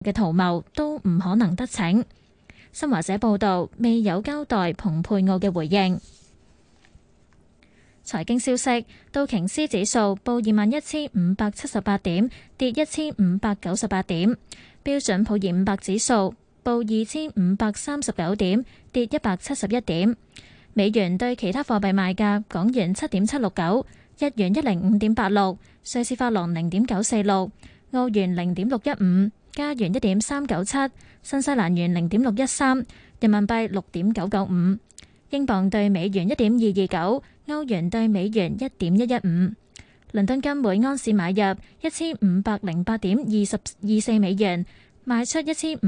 嘅圖謀都唔可能得逞。新華社報道，未有交代蓬佩奧嘅回應。財經消息，道瓊斯指數報21,578點，跌1,598點；標準普爾500指數報2,539點，跌171點。美元對其他貨幣賣價：港元7.769，日元105.86，瑞士法郎0.946，澳元0.615，加元1.397，新西蘭元0.613，人民幣6.995，英鎊對美元1.229，歐元對美元1.115。倫敦金每安士買入1508.24美元，賣出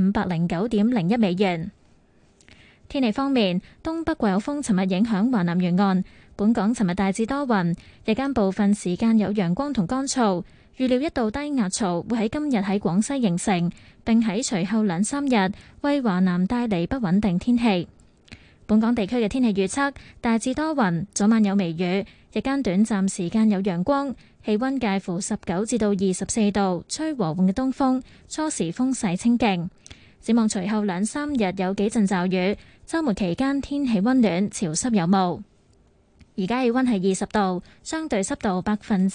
1509.01美元。天氣方面，東北季候風尋日影響華南沿岸，本港尋日大致多雲，日間部分時間有陽光同乾燥。預料一道低壓槽會喺今日喺廣西形成，並喺隨後2-3日為華南帶嚟不穩定天氣。本港地區嘅天氣預測大致多雲，早晚有微雨，日間短暫時間有陽光，氣溫介乎19至到24度，吹和緩嘅東風，初時風勢清勁。展望隨後2-3日有幾陣驟雨，週末期間天氣溫暖，潮濕有霧。而家氣溫係20度，相對濕度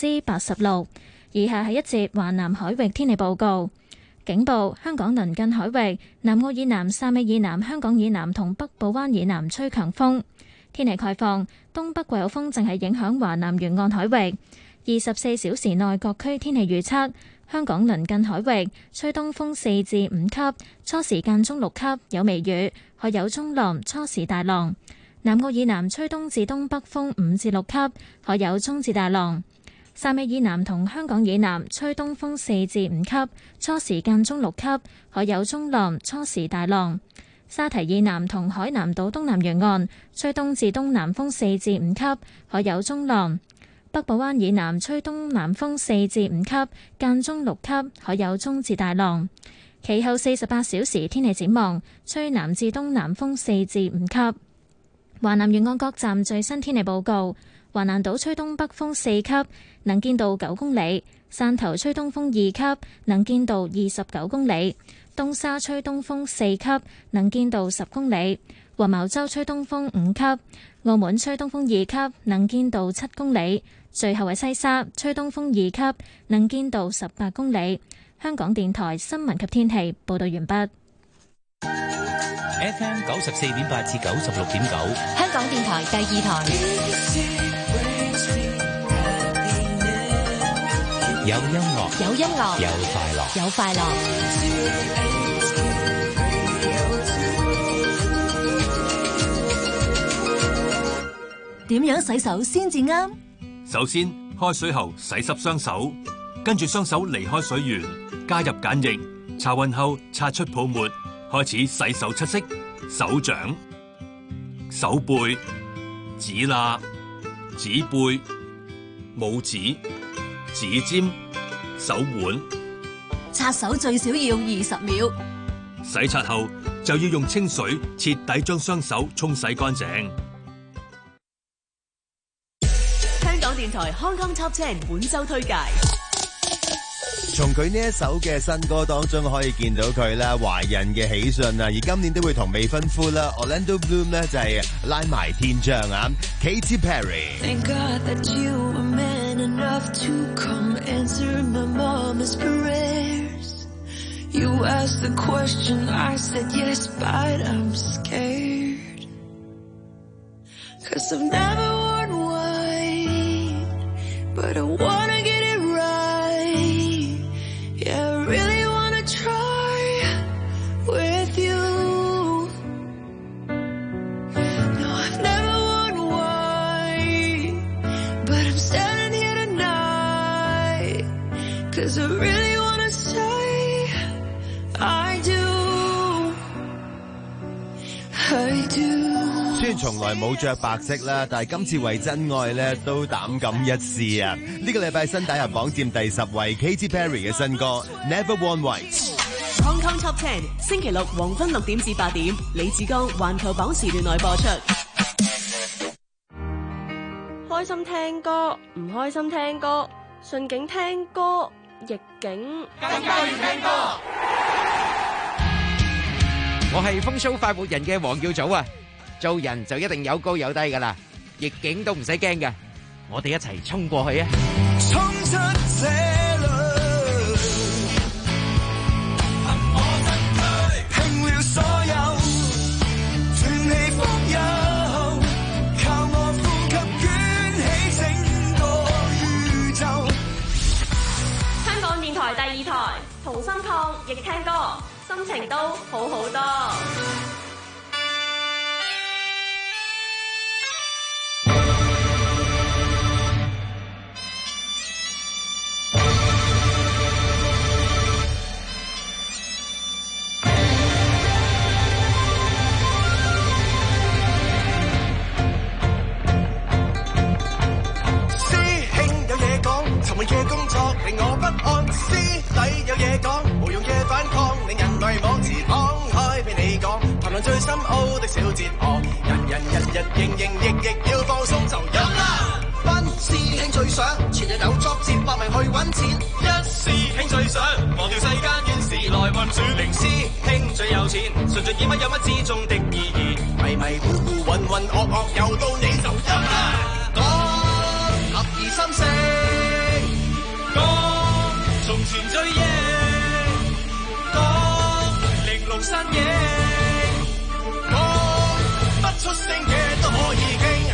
86%。以下係一節華南海域天氣報告。警報：香港鄰近海域、南澳以南、汕尾以南、香港以南同北部灣以南吹強風。天氣概況：東北季候風正係影響華南沿岸海域。24小時內各區天氣預測：香港鄰近海域吹東風4至5級，初時間中6級，有微雨，海有中浪，初時大浪。南澳以南吹東至東北風5至6級，海有中至大浪。汕尾以南同香港以南吹東風4至5級，初時間中6級，海有中浪，初時大浪。沙堤以南同海南島東南沿岸吹東至東南風4至5級，海有中浪。北部灣以南吹東南風4至5級，間中6級，海有中至大浪。其後48小時天氣展望，吹南至東南風4至5級。華南沿岸各站最新天氣報告。華南島吹東北風4級，能見度9公里；汕頭吹東風2級，能見度29公里；東沙吹東風4級，能見度10公里；黃茅洲吹東風5級；澳門吹東風2級，能見度7公里；最後係西沙吹東風2級，能見度18公里。香港電台新聞及天氣報道完畢。 FM 94.8至96.9， 香港電台第2台。 有音樂， 有音樂， 有快樂， 有快樂。點樣洗手先至啱？ 首先，開水後洗濕雙手，跟住雙手離開水源，加入鹼液，擦勻後擦出泡沫，開始洗手七式：手掌、手背、指罅、指背、拇指、指尖、手腕。 擦手最少要20秒。 洗刷後就要用清水徹底將雙手沖洗乾淨。 香港電台 Hong Kong Top 10本周推介。 從佢呢一首嘅新歌當中可以見到佢啦，懷孕嘅喜訊啊，而今年都會同未婚夫啦 Orlando Bloom 咧就係拉埋天窗啊。Katy Perry。Thank God that you were man enough to come answer my mama's prayers. You asked the question, I said yes, but I'm scared. 'Cause I've never worn white, but I wanna get it right. Yeah, I really wanna try with you. No, I've never worn white, but I'm standing here tonight. 'Cause I really wanna say I do, I do. 雖然從來冇着白色啦，但係今次為真愛咧都膽敢一試啊！呢個禮拜新打入榜佔第10位 Katy Perry 嘅新歌 Never Worn White。Hong Kong Top 10星期六黃昏6點至8點，李志剛環球榜時段內播出。 開心聽歌，唔開心聽歌，順境聽歌，逆境更加要聽歌。 我係風騷快活人嘅黃耀祖啊！做人就一定有高有低噶啦，逆境都唔使驚噶，我哋一齊衝過去啊！ 衝出這裏，憑我身軀，拼了所有，全力放有，靠我呼吸捲起整個宇宙。 香港電台第2台，同心抗疫聽歌，心情都好好多。 沉悶嘅工作令我不安，師弟有嘢講，無用嘅反抗令人迷惘，自敞開俾你講，談論最深奧的小哲學，人日營役要放鬆就飲啦。班師兄最想前日有作接搏命去揾錢，一師兄最想忘掉世間怨事來運轉，零師兄最有錢，純粹見乜有乜之中的意義，迷糊渾噩又到你就飲啦。講合二心四。從前追憶，講玲瓏身影，講不出聲嘅都可以傾。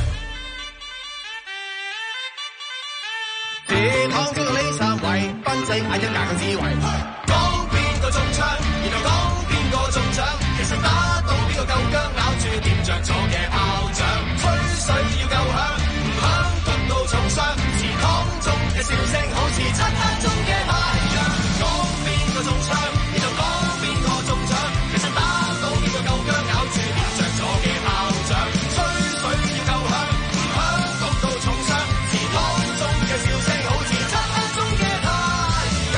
鐵行經過呢三位，賓仔眼一眼嘅智慧，講邊個中槍，然後講邊個中獎，其實打到邊個夠薑，咬住掂着咗嘅炮仗，吹水要夠響，唔響得到重傷，祠堂中嘅笑聲好似漆黑中嘅太陽，講邊個中槍，你就講邊個中獎，其實打到邊個夠薑，咬住掂着咗嘅炮仗，吹水要夠響，唔響得到重傷，祠堂中嘅笑聲好似漆黑中嘅太陽。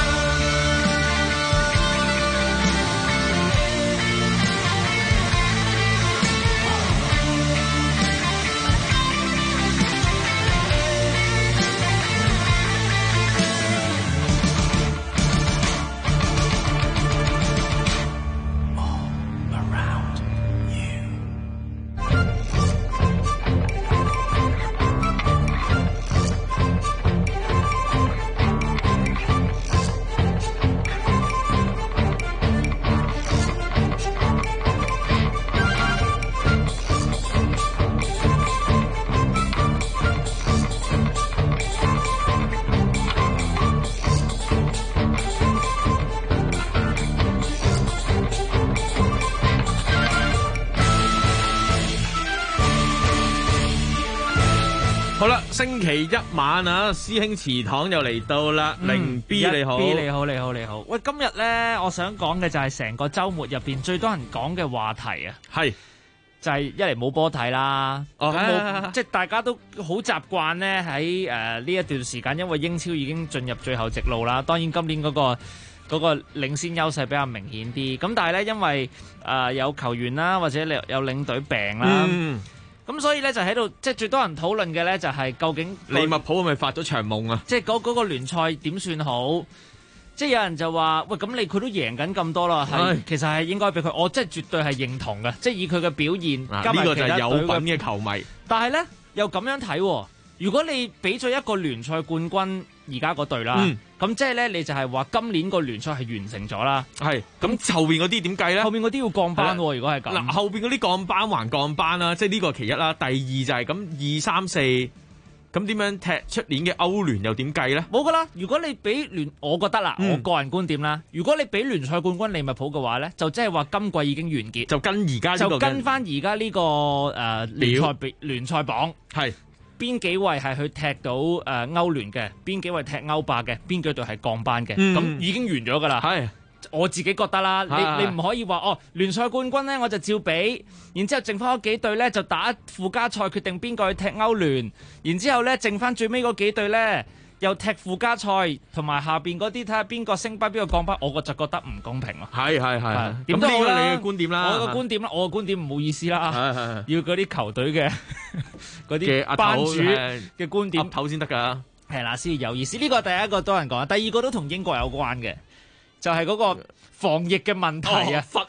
好啦，星期一晚啊，師兄祠堂又嚟到啦。凌 B 你好 ，B 你好，你好，你好。喂，今日咧，我想講嘅就係成個週末入邊最多人講嘅話題啊， 係就係一嚟冇波睇啦， 哦， 即係大家都好習慣咧喺呢一段時間，因為英超已經進入最後直路啦。當然今年嗰個領先優勢比較明顯啲，咁但係咧因為有球員啦，或者有領隊病啦。咁所以咧就喺度，即係最多人討論嘅咧就係究竟利物浦係咪發咗場夢啊？ 即係嗰個聯賽點算好？即係有人就話：喂，咁佢都贏緊咁多啦，其實係應該俾佢。我即係絕對係認同嘅，即係以佢嘅表現， 呢個就係有品嘅球迷。 但係咧又咁樣睇，如果你俾咗一個聯賽冠軍而家嗰隊啦，咁即係咧你就係話今年個聯賽係完成咗啦。 係咁後邊嗰啲點計咧？ 後邊嗰啲要降班喎，如果係咁。 嗱，後邊嗰啲降班還降班啦，即係呢個其一啦。第二就係咁2、3、4，咁點樣踢出年嘅歐聯又點計咧？ 冇噶啦，如果你俾我覺得啦，我個人觀點啦，如果你俾聯賽冠軍利物浦嘅話咧，就即係話今季已經完結， 就跟而家就跟翻而家呢個聯賽榜係。 邊幾位係去踢到歐聯嘅？邊幾位踢歐霸嘅？邊幾隊係降班嘅？咁已經完咗㗎啦。係我自己覺得啦，你唔可以話聯賽冠軍咧我就照俾，然之後剩翻嗰幾隊咧就打附加賽決定邊個去踢歐聯，然之後咧剩翻最尾嗰幾隊咧又踢附加賽，同埋下邊嗰啲睇下邊個升班邊個降班，我就覺得唔公平咯。 係點都好啦， 你嘅觀點啦， 我嘅觀點唔好意思啦，要嗰啲球隊嘅嗰啲班主嘅觀點頭先得㗎。 係啦，先有意思。呢個第一個多人講，第二個都同英國有關嘅，就係嗰個防疫嘅問題啊。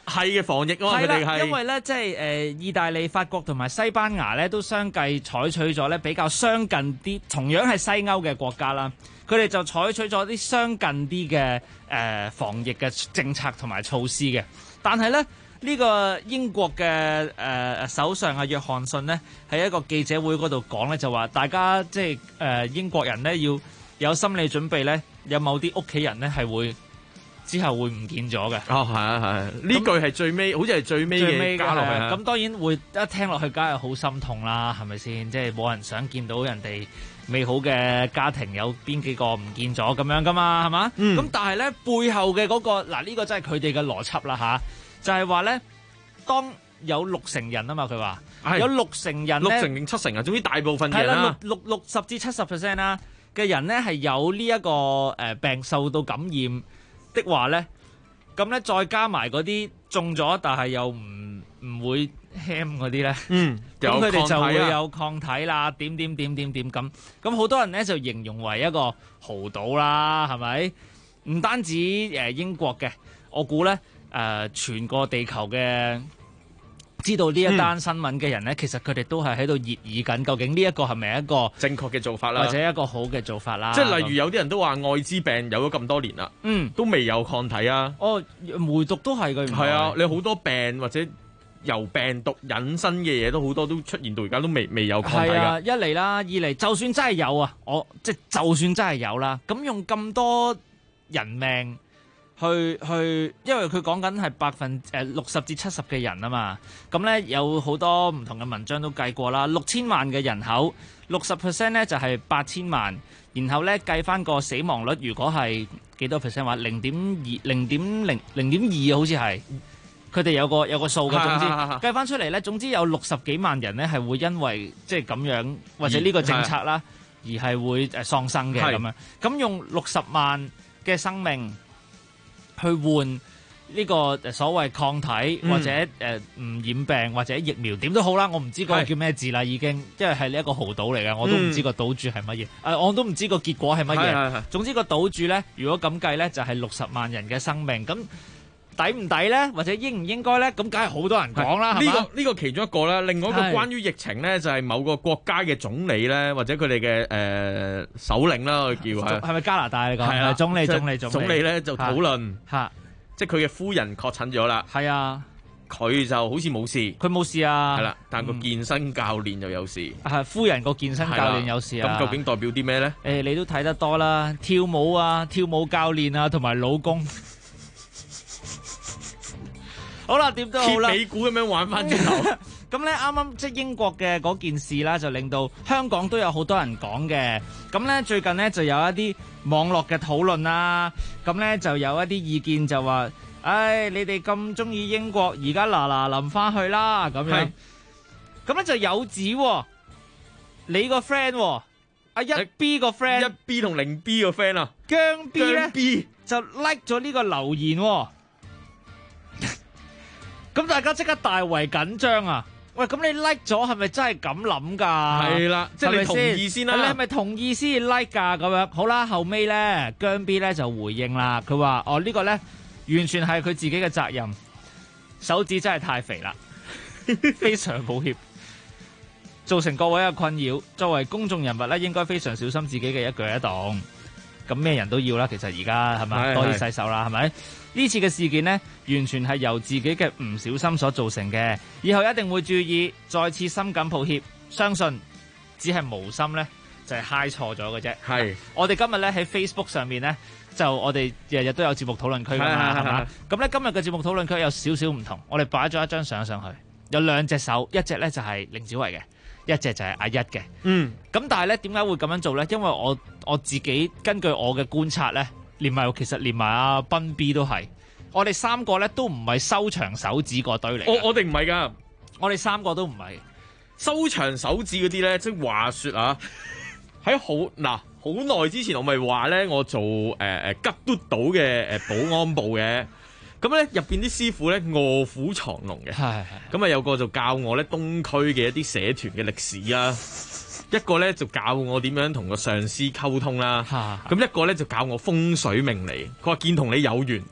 係嘅防疫喎，佢哋係因為咧即係意大利、法國同埋西班牙咧都相繼採取咗咧比較相近啲，同樣係西歐嘅國家啦。佢哋就採取咗啲相近啲嘅防疫嘅政策同埋措施嘅，但係咧呢個英國嘅首相啊約翰遜呢，喺一個記者會嗰度講咧，就話大家即係英國人呢，要有心理準備咧，有某啲屋企人呢係會之後會唔見咗嘅。 哦，係啊，係啊，呢句係最尾，好似係最尾嘅加落去。 咁當然會一聽落去，梗係好心痛啦，係咪先？即係冇人想見到人哋美好嘅家庭有邊幾個唔見咗咁樣噶嘛，係嘛？咁但係咧背後嘅嗰個嗱，呢個真係佢哋嘅邏輯啦嚇，就係話咧，當有60人啊嘛，佢話有60人咧， 6成定7成啊，總之大部分人啦 ，60至70% 啦嘅人咧係有呢一個病受到感染的話咧，咁咧再加埋嗰啲中咗但係又唔會輕嗰啲咧，咁佢哋就會有抗體啦，點咁好多人咧就形容為一個豪賭啦，係咪？唔單止英國嘅，我估咧全個地球嘅知道呢一單新聞嘅人咧，其實佢哋都係喺度熱議緊，究竟呢一個係咪一個正確嘅做法啦， 或者一個好嘅做法啦？ 即係例如有啲人都話愛滋病有咗咁多年啦，都未有抗體啊。 哦，梅毒都係嘅， 係啊，你好多病或者由病毒引申嘅嘢都好多都出現到而家都未有抗體㗎。係啊， 一嚟啦，二嚟就算真係有啊，就算真係有啦，咁用咁多人命去，因為佢講緊係60至70嘅人啊嘛，咁咧有好多唔同嘅文章都計過啦，6000萬嘅人口，60% 咧就係8000萬，然後咧計翻個死亡率，如果係幾多 percent 話0.2好似係。佢哋有個數嘅，總之計翻出嚟咧，總之有60幾萬人咧係會因為即係咁樣或者呢個政策啦，而係會喪生嘅咁樣。咁用60萬嘅生命去換呢個所謂抗體或者唔染病或者疫苗，點都好啦，我唔知嗰個叫咩字啦，已經，因為係呢一個豪賭嚟嘅，我都唔知個賭注係乜嘢，我都唔知個結果係乜嘢。總之個賭注咧，如果咁計咧，就係60萬人嘅生命咁。抵唔抵咧？或者應唔應該咧？咁梗係好多人講啦。 呢個其中一個啦，另外一個關於疫情咧，就係某個國家嘅總理咧，或者佢哋嘅首領啦，我叫係咪加拿大嚟講？ 係啊， 總理咧就討論嚇，即係佢嘅夫人確診咗啦。 係啊， 佢就好似冇事， 佢冇事啊。 係啦，但個健身教練就有事。 係夫人個健身教練有事啊。 咁究竟代表啲咩咧？ 你都睇得多啦，跳舞教練啊，同埋老公。好啦，點都好啦， 美股咁樣玩翻轉頭。 咁咧，啱啱即係英國嘅嗰件事啦，就令到香港都有好多人講嘅。咁咧，最近咧就有一啲網絡嘅討論啦。咁咧就有一啲意見就話，唉，你哋咁中意英國，而家嗱臨翻去啦，咁樣。咁咧就有指你個 friend，阿1B 個 friend，1B 同0B 個 friend 啊， 姜 B 咧就 like 咗呢個留言。咁大家即刻大為緊張啊！喂，咁你 like 咗係咪真係咁諗㗎？ 係啦，即係你同意先啦。 你係咪同意先 like 㗎？咁樣好啦，後尾咧姜 B 咧就回應啦，佢話：呢個咧完全係佢自己嘅責任，手指真係太肥啦，非常抱歉，造成各位嘅困擾。作為公眾人物咧，應該非常小心自己嘅一舉一動。咁咩人都要啦，其實而家係咪多啲洗手啦？係咪？呢次嘅事件呢，完全係由自己嘅唔小心所造成嘅，以後一定會注意，再次深感抱歉。相信只係無心呢，就係嗨錯咗嘅啫。係，我哋今日呢喺 Facebook 上面呢，就我哋日日都有節目討論區㗎嘛，係嘛？咁呢今日嘅節目討論區有少少唔同，我哋擺咗一張相上去，有2隻手，一隻呢就係凌小維嘅，一隻就係阿一嘅。咁但係呢點解會咁樣做呢？因為我自己根據我嘅觀察呢。連埋阿斌 B 都係，我哋3個咧都唔係收長手指嗰堆嚟。 我哋唔係㗎， 我哋3個都唔係收長手指嗰啲咧。即係話説啊，喺好耐之前，我咪話咧，我做吉嘟島嘅保安部嘅。咁咧入邊啲師傅咧臥虎藏龍嘅，咁啊有個就教我咧東區嘅一啲社團嘅歷史啊。一個咧就教我點樣同個上司溝通啦，咁一個咧就教我風水命理。佢話見同你有緣，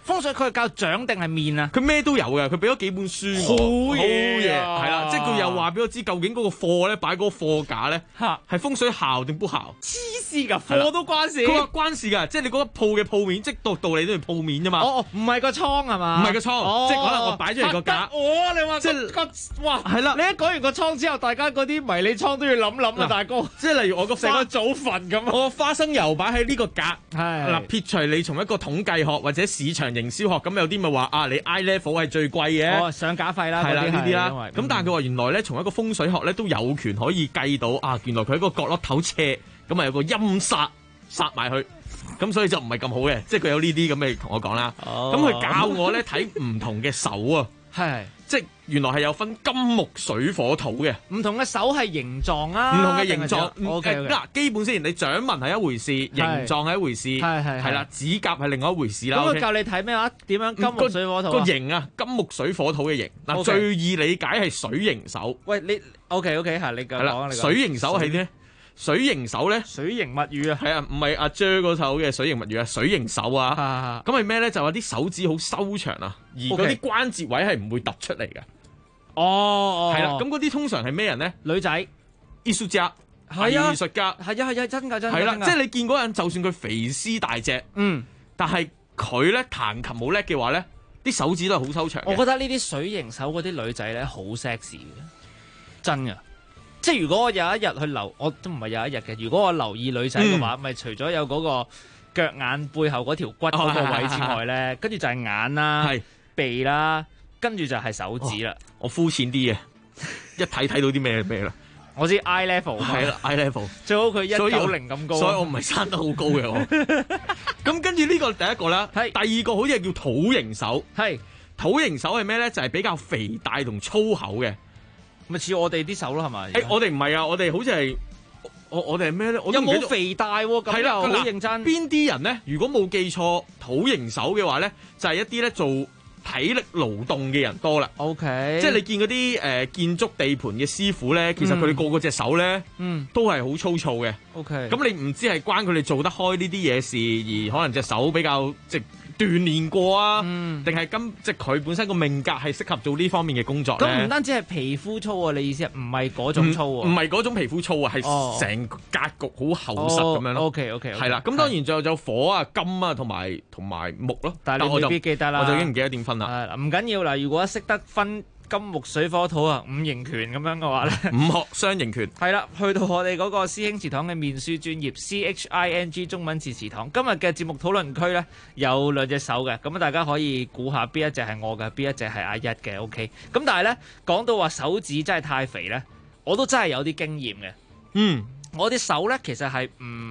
風水佢係教掌定係面啊？ 佢咩都有嘅，佢俾咗幾本書好我， 嘢啊係啦，即係佢又話俾我知究竟嗰個貨咧擺嗰個貨架咧係風水效定不效？ 黐線㗎，貨都關事。 佢話關事㗎，即係你嗰個鋪嘅鋪面，即係道理都係鋪面啫嘛。 哦，唔係個倉係嘛？ 唔係個倉，即係可能我擺咗嚟個架。 你話即係哇， 係啦。 你一講完個倉之後，大家嗰啲迷你倉都要諗啊，大哥。 即係例如我個成個祖墳咁， 我花生油擺喺呢個架。 係嗱，撇除你從一個統計學或者市場營銷學，咁有啲咪話啊，你 I level 係最貴嘅。 哦，上架費啦， 係啦呢啲啦。 咁但係佢話原來咧，從一個風水學咧都有權可以計到啊，原來佢喺個角落頭斜，咁啊有個陰煞殺埋去。咁所以就唔係咁好嘅，即係佢有呢啲咁嘅同我講啦。咁佢教我咧睇唔同嘅手啊， 係即係原來係有分金木水火土嘅， 唔同嘅手係形狀啊， 唔同嘅形狀。 嗱， 基本先，你掌紋係一回事，形狀係一回事，係啦，指甲係另外一回事啦。 咁佢教你睇咩話？點樣金木水火土個形啊，金木水火土嘅形。嗱，最易理解係水形手。 喂，你 OK 係你講啊， 水形手係咩？水形手咧， 水形物語啊， 係啊，唔係阿 J 嗰首嘅水形物語啊，水形手啊，咁係咩咧？就話啲手指好修長啊，而嗰啲關節位係唔會突出嚟嘅。 哦， 係啦，咁嗰啲通常係咩人咧？ 女仔， 藝術家，係藝術家， 係啊，真㗎。 係啦，即係你見嗰人，就算佢肥屍大隻，但係佢咧彈琴冇叻嘅話咧，啲手指都係好修長。 我覺得呢啲水形手嗰啲女仔咧好 sexy 嘅，真㗎。即係如果我有一日去留，我都唔係有一日嘅。如果我留意女仔嘅話，咪除咗有嗰個腳眼背後嗰條骨嗰個位之外咧，跟住就係眼啦、鼻啦，跟住就係手指啦。 我膚淺啲嘅，一睇到啲咩啦。 我知 eye level 係啦 eye level 最好佢190咁高， 所以我唔係生得好高嘅我。咁跟住呢個第一個啦，第二個好似係叫土形手。 係土形手係咩咧？就係比較肥大同粗口嘅。 咪似我哋啲手咯，係咪？ 我哋唔係啊，我哋好似係我哋係咩咧？ 有冇肥大喎？咁又好認真。 邊啲人咧？如果冇記錯，土形手嘅話咧，就係一啲咧做體力勞動嘅人多啦。 OK， 即係你見嗰啲建築地盤嘅師傅咧，其實佢哋個隻手咧，都係好粗糙嘅。 OK， 咁你唔知係關佢哋做得開呢啲嘢事，而可能隻手比較鍛鍊過啊，定係即係佢本身個命格係適合做呢方面嘅工作咧？ 咁唔單止係皮膚粗啊，你意思係唔係嗰種粗啊？ 唔係嗰種皮膚粗啊，係成個格局好厚實咁樣咯。 OK， 係啦。咁當然仲有火啊、金啊同埋木咯。 但係你未必記得啦， 我就已經唔記得點分啦。 係唔緊要啦，如果識得分金木水火土啊，五行拳咁樣嘅話咧， 五學雙形拳係啦，去到我哋嗰個師兄祠堂嘅面書專頁 CHING 中文字祠堂，今日嘅節目討論區咧有兩隻手嘅，咁大家可以估下邊一隻係我嘅，邊一隻係阿一嘅 OK。咁但係咧講到話手指真係太肥咧，我都真係有啲經驗嘅。我啲手咧其實係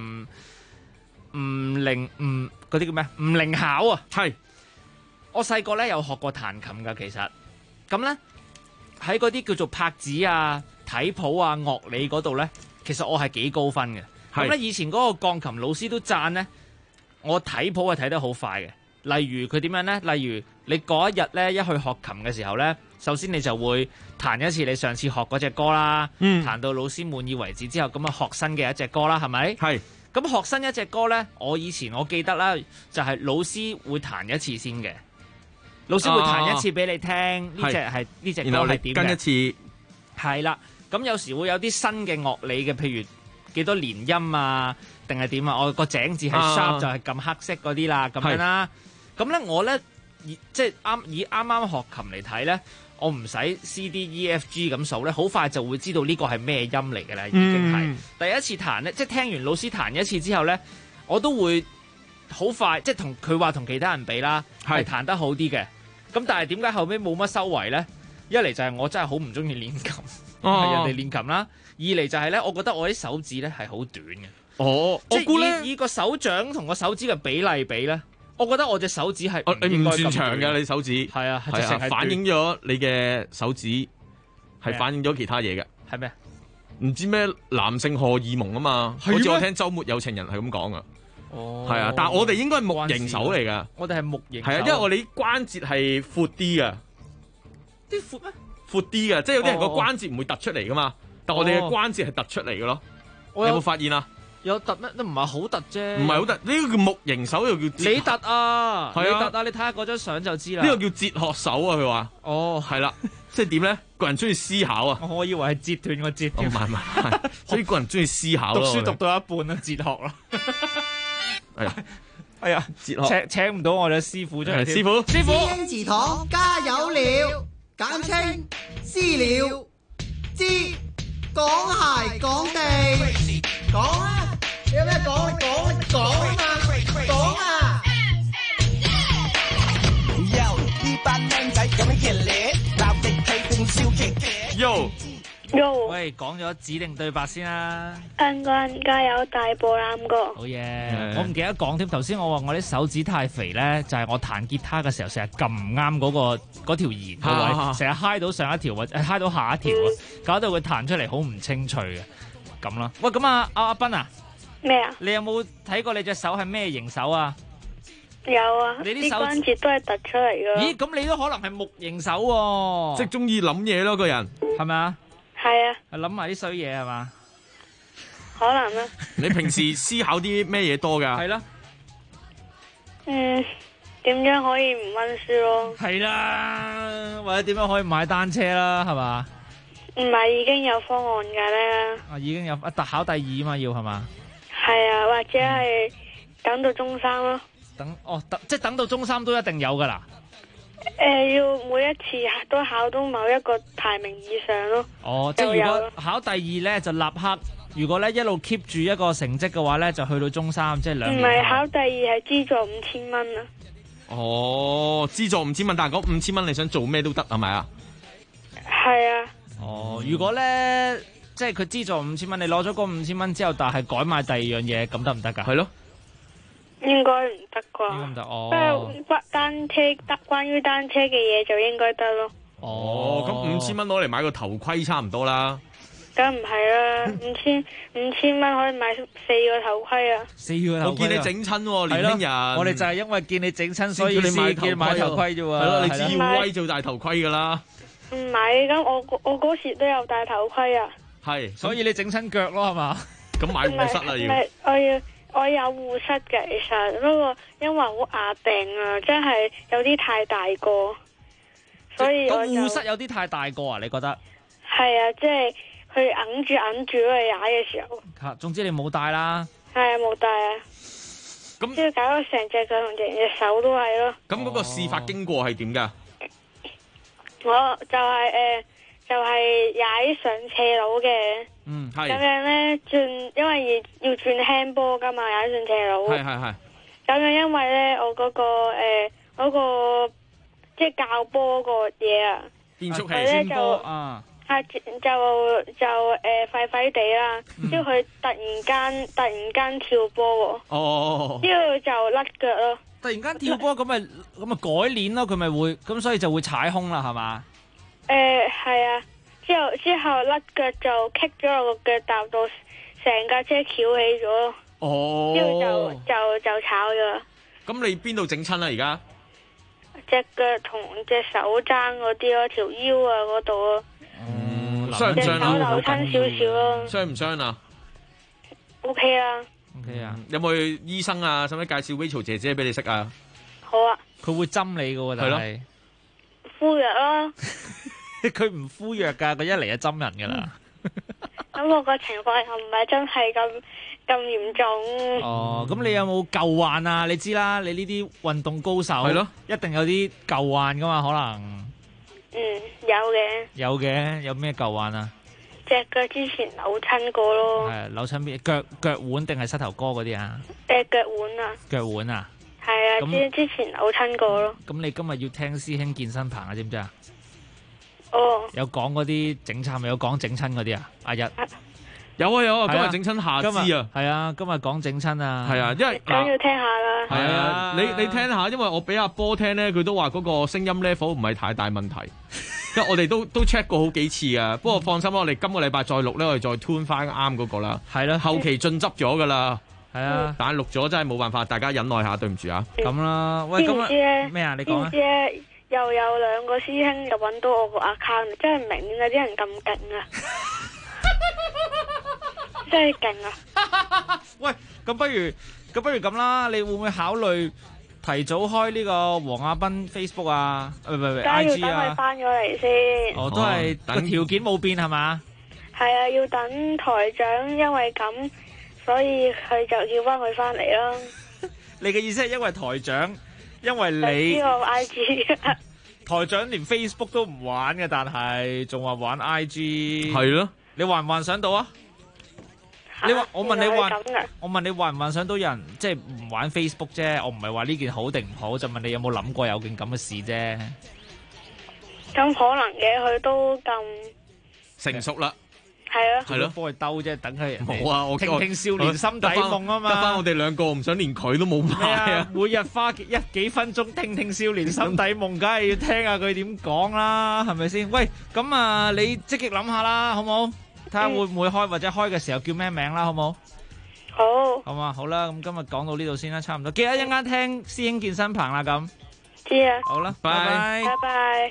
嗰啲叫咩？唔靈巧啊。係，我細個咧有學過彈琴㗎，其實。咁咧喺嗰啲叫做拍子啊、睇譜啊、樂理嗰度咧，其實我係幾高分嘅。咁咧以前嗰個鋼琴老師都讚咧，我睇譜係睇得好快嘅。例如佢點樣咧？例如你嗰一日咧一去學琴嘅時候咧，首先你就會彈一次你上次學嗰隻歌啦，彈到老師滿意為止之後，咁啊學新嘅一隻歌啦，係咪？係。咁學新一隻歌咧，我以前我記得啦，就係老師會彈一次先嘅。老師會彈一次俾你聽，呢隻係呢隻歌係點嘅？跟一次係啦，咁有時會有啲新嘅樂理嘅，譬如幾多連音啊，定係點啊？我個井字係 sharp 就係撳黑色嗰啲啦，咁樣啦。咁咧我咧即係以啱啱學琴嚟睇咧，我唔使 C D E F G 咁數咧，好快就會知道呢個係咩音嚟嘅啦，已經係第一次彈咧，即係聽完老師彈一次之後咧，我都會好快，即係同佢話同其他人比啦，係彈得好啲嘅。咁但係點解後尾冇乜收穫咧？一嚟就係我真係好唔中意練琴，係人哋練琴啦；二嚟就係咧，我覺得我啲手指咧係好短嘅。即係以個手掌同個手指嘅比例比咧，我覺得我隻手指係你唔算長嘅，你手指係啊， 反映咗你嘅手指係反映咗其他嘢嘅。 係咩？ 唔知咩男性荷爾蒙啊嘛？好似我聽週末有情人係咁講啊。係啊，但係我哋應該係木形手嚟噶。我哋係木形手。係啊，因為我哋啲關節係闊啲噶。啲闊咩？闊啲噶，即係有啲人個關節唔會突出嚟噶嘛。但我哋嘅關節係突出嚟嘅咯。你有冇發現啊？ 有突咩？都唔係好突啫。 唔係好突，呢個叫木型手又叫你突啊！ 係啊你突啊！你睇下嗰張相就知啦。 呢個叫哲學手啊！佢話哦， 係啦，即係點咧？個人中意思考啊！ 我以為係截斷個截。 唔係，所以個人中意思考咯。 讀書讀到一半啦，哲學咯。 係啊，哲學請唔到我哋師傅出嚟。 師傅， 師兄祠堂加油了，簡稱私了。知講鞋講地，講啊！有咩講？講啊嘛，講啊！ Yo，喂，講咗指定對白先啦。 香港加油大步攬過。 好嘢！我唔記得講添。頭先我話我啲手指太肥咧，就係我彈吉他嘅時候成日撳唔啱嗰條弦個位，成日揩到上一條或者揩到下一條啊，搞到佢彈出嚟好唔清脆嘅咁啦。喂，咁啊，阿斌啊， 咩啊？ 你有冇睇過你隻手係咩型手啊？ 有啊， 你啲手關節都係突出嚟噶。 咦，咁你都可能係木型手喎？ 即係中意諗嘢咯，個人係咪啊？ 係啊， 諗埋啲衰嘢係嘛？ 可能啦。 你平時思考啲咩嘢多噶？ 係啦。 點樣可以唔溫書咯？ 係啦，或者點樣可以買單車啦？係嘛？ 唔係已經有方案噶咧？ 啊，已經有考第二嘛，要係嘛？ 係啊，或者係等到中三咯。 即係等到中三都一定有噶啦。 要每一次都考到某一個排名以上咯。 哦，即係如果考第二咧，就立刻；如果咧一路 keep 住一個成績嘅話咧，就去到中三，即係2年。 唔係考第二係資助5000蚊啊。 哦，資助5000蚊，但係嗰5000蚊你想做咩都得係咪啊？ 係啊。 哦，如果咧即係佢資助5000蚊，你攞咗嗰5000蚊之後，但係改埋第二樣嘢，咁得唔得㗎？ 係咯。 應該唔得啩？ 應該唔得哦。 不過關於單車嘅嘢就應該得咯。 哦，咁5000蚊攞嚟買個頭盔差唔多啦。 梗唔係啦，5000蚊可以買4個頭盔啊 ！4個頭盔， 我見你整親喎，年輕人。 我哋就係因為見你整親，所以先叫你買頭盔啫喎。 係咯，你只要威就戴頭盔噶啦。 唔係，咁我嗰時都有戴頭盔啊。 係， 所以你整親腳咯，係嘛？ 咁買護膝啦要。 我有護膝嘅，其實不過因為好壓定啊，真係有啲太大個，所以我就護膝有啲太大個啊？你覺得？ 係啊，即係佢揞住佢踩嘅時候。 總之你冇戴啦。 係啊，冇戴啊。咁即係搞到成隻腳同成隻手都係咯。 咁嗰個事發經過係點噶？ 我就係踩上斜路嘅。 係。 咁樣咧因為要轉輕波噶嘛，踩上斜路。 係。 咁樣因為咧我嗰個即係教波個嘢啊， 變速器先波啊。 就廢廢地啦，之後佢突然間跳波喎。 哦。 之後就甩腳咯。 突然間跳波咁咪改鏈咯，佢咪會咁，所以就會踩空啦，係嘛？ 係啊。之後甩腳就棘咗落個腳踏到成架車翹起咗。 哦。 之後就炒咗。 咁你邊度整親啊？而家隻腳同隻手踭嗰啲咯，條腰啊嗰度咯。 傷唔傷啊？ 扭親少少咯。 傷唔傷啊 ？OK 啊。 OK 啊。 有冇去醫生啊？使唔使介紹 Rachel 姐姐俾你識啊？ 好啊。 佢會針你噶喎，但係敷藥咯。 佢唔敷藥噶，佢一嚟就針人噶啦。 咁我個情況又唔係真係咁嚴重。 哦，咁你有冇舊患啊？你知啦，你呢啲運動高手係咯，一定有啲舊患噶嘛，可能。有嘅，有咩舊患啊？ 隻腳之前扭親過咯。 係扭親邊？腳腕定係膝頭哥嗰啲啊？ 腳腕啊。腳腕啊？ 係啊，之前扭親過咯。 咁你今日要聽師兄健身棚啊？知唔知啊？ 哦。 有講嗰啲整親咪有講整親嗰啲啊？阿一。 有啊，今日整親下肢啊。 係啊，今日講整親啊。 係啊，因為咁要聽下啦。 係啊，你聽下，因為我俾阿波聽咧，佢都話嗰個聲音 level 唔係太大問題。因為我哋都 check 過好幾次啊。不過放心啦，我哋今個禮拜再錄咧，我哋再 tune 翻啱嗰個啦。 係啦， 後期進執咗噶啦。 係啊， 但係錄咗真係冇辦法，大家忍耐下，對唔住啊。 咁啦，喂，咁啊咩啊？你講啊。 知唔知咧？又有2個師兄就揾到我個 account，真係唔明點解啲人咁勁啊！ 真係勁啊！ 喂，咁不如咁啦，你會唔會考慮提早開呢個黃亞斌 Facebook 啊？唔係 IG 啊？ 梗係要等佢翻咗嚟先。 都係個條件冇變係嘛？ 係啊，要等台長，因為咁，所以佢就要翻佢翻嚟啦。 你嘅意思係因為台長，因為你呢個 IG 台長連 Facebook 都唔玩嘅，但係仲話玩 IG， 係咯？ 你幻唔幻想到啊？你話我問你幻唔幻想到有人即係唔玩 Facebook 啫？我唔係話呢件好定唔好，就問你有冇諗過有件咁嘅事啫。 咁可能嘅，佢都咁成熟啦。 係咯， 幫佢兜啫，等佢冇啊！我聽少年心底夢啊嘛， 得翻我哋兩個，唔想連佢都冇埋啊！ 每日花幾分鐘聽少年心底夢，梗係要聽下佢點講啦，係咪先？喂，咁啊，你積極諗下啦，好冇？睇下會唔會開，或者開嘅時候叫咩名啦，好冇？ 好。 好嘛，好啦，咁今日講到呢度先啦，差唔多。記得一陣間聽師兄健身棚啦，咁。 知啊。 好啦， 拜拜。拜拜。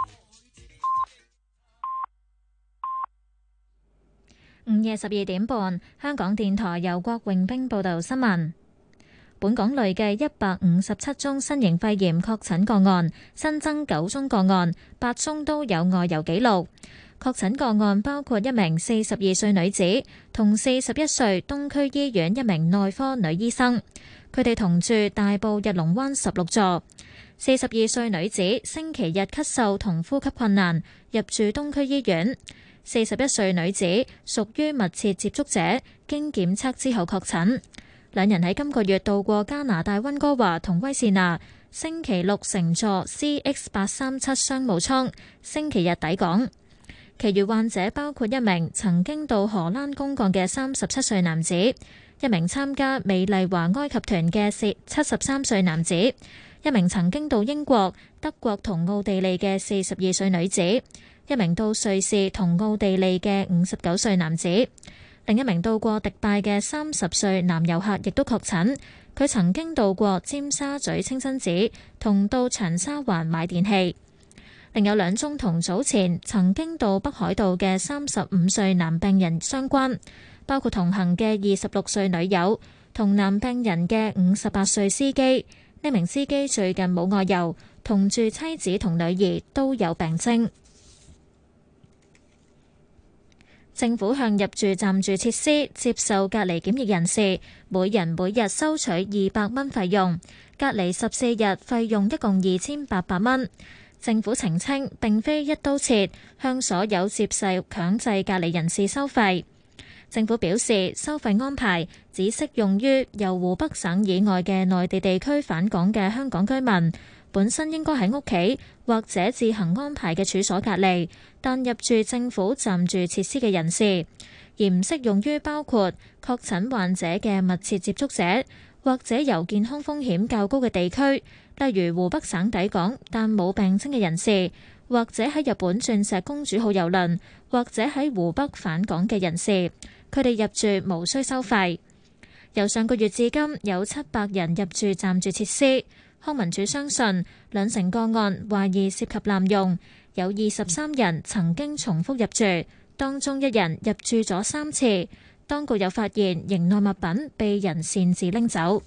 午夜12點半，香港電台由郭榮兵報道新聞。本港累計157宗新型肺炎確診個案，新增9宗個案，8宗都有外遊記錄。確診個案包括一名42歲女子同41歲東區醫院一名內科女醫生，佢哋同住大埔日龍灣16座。42歲女子星期日咳嗽同呼吸困難，入住東區醫院。41歲女子屬於密切接觸者，經檢測之後確診。兩人喺今個月到過加拿大溫哥華同威士拿，星期六乘坐 CX837 商務艙，星期日抵港。其餘患者包括一名曾經到荷蘭公幹嘅37歲男子，一名參加美麗華埃及團嘅73歲男子，一名曾經到英國、德國同奧地利嘅42歲女子，一名到瑞士同奧地利嘅59歲男子，另一名到過迪拜嘅30歲男遊客亦都確診。佢曾經到過尖沙咀清真寺同到長沙灣買電器。另有2宗同早前曾經到北海道嘅35歲男病人相關，包括同行嘅26歲女友同男病人嘅58歲司機。呢名司機最近冇外遊，同住妻子同女兒都有病徵。政府向入住暫住設施接受隔離檢疫人士，每人每日收取200蚊費用，隔離14日，費用一共2800蚊。政府澄清並非一刀切向所有接受強制隔離人士收費。政府表示，收費安排只適用於由湖北省以外嘅內地地區返港嘅香港居民，本身應該喺屋企或者自行安排嘅處所隔離，但入住政府暫住設施嘅人士，而唔適用於包括確診患者嘅密切接觸者，或者由健康風險較高嘅地區，例如湖北省抵港但冇病徵嘅人士，或者喺日本鑽石公主號郵輪，或者喺湖北返港嘅人士，佢哋入住無需收費。由上個月至今，有700人入住暫住設施。康文署相信2成個案懷疑涉及濫用，有23人曾經重複入住，當中1人入住咗3次。當局有發現營內物品被人擅自拎走。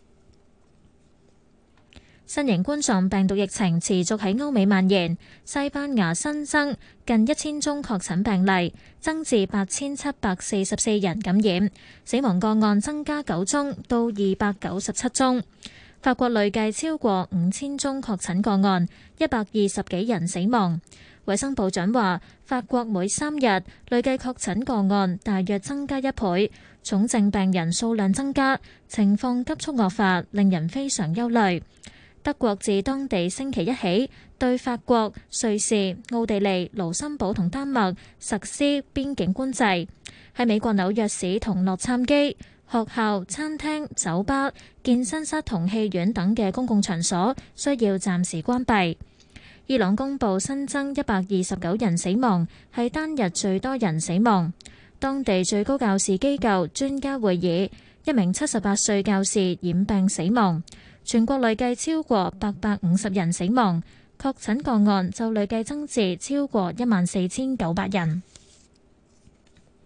新型冠狀病毒疫情持續喺歐美蔓延，西班牙新增近1000宗確診病例，增至8744人感染，死亡個案增加9宗到297宗。法國累計超過5000宗確診個案，120幾人死亡。衛生部長話，法國每3日累計確診個案大約增加1倍，重症病人數量增加，情況急速惡化，令人非常憂慮。德國自當地星期一起對法國、瑞士、奧地利、盧森堡同丹麥實施邊境管制。喺美國紐約市同洛杉磯，學校、餐廳、酒吧、健身室同戲院等嘅公共場所需要暫時關閉。伊朗公布新增129人死亡，係單日最多人死亡。當地最高教士機構專家會議，一名78歲教士染病死亡。全國累計超過850人死亡，確診個案就累計增至超過14900人。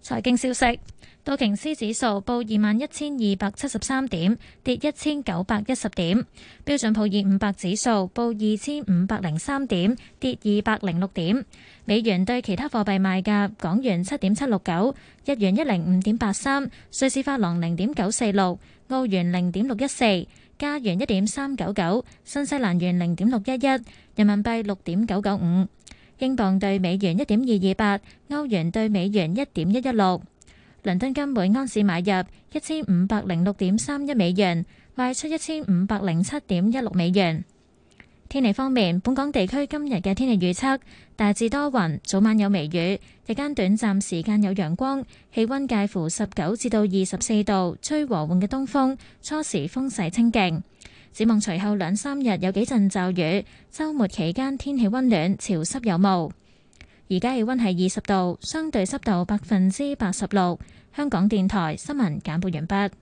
財經消息。道瓊斯指數報21,273點，跌1910點。標準普爾500指數報2503點，跌206點。美元對其他貨幣賣價：港元7.769，日元105.83，瑞士法郎0.946，澳元0.614，加元1.399，新西蘭元0.611，人民幣6.995，英鎊對美元1.228，歐元對美元1.116。倫敦金每安士買入1506.31美元，賣出1507.16美元。天氣方面，本港地區今日嘅天氣預測大致多雲，早晚有微雨，日間短暫時間有陽光，氣溫介乎19至到24度，吹和緩嘅東風，初時風勢清勁。展望隨後2-3日有幾陣驟雨，週末期間天氣溫暖，潮濕有霧。而家氣溫係20度，相對濕度86%。香港電台新聞簡報完畢。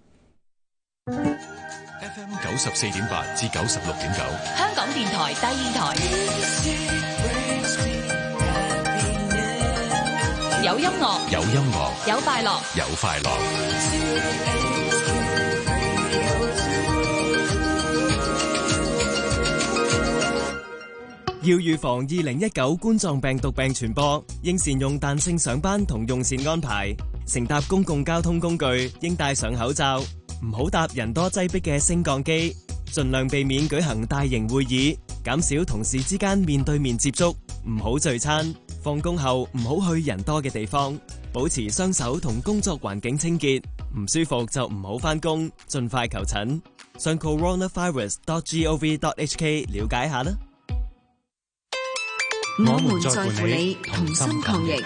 FM 94.8至96.9， 香港電台第二台，有音樂， 有音樂， 有快樂， 有快樂。 要預防2019冠狀病毒病傳播，應善用彈性上班同用膳安排。乘搭公共交通工具應戴上口罩，唔好搭人多擠迫嘅升降機，盡量避免舉行大型會議，減少同事之間面對面接觸，唔好聚餐。放工後唔好去人多嘅地方，保持雙手同工作環境清潔。唔舒服就唔好返工，盡快求診。上 coronavirus.gov.hk 了解下啦。 我們在乎你，同心抗疫。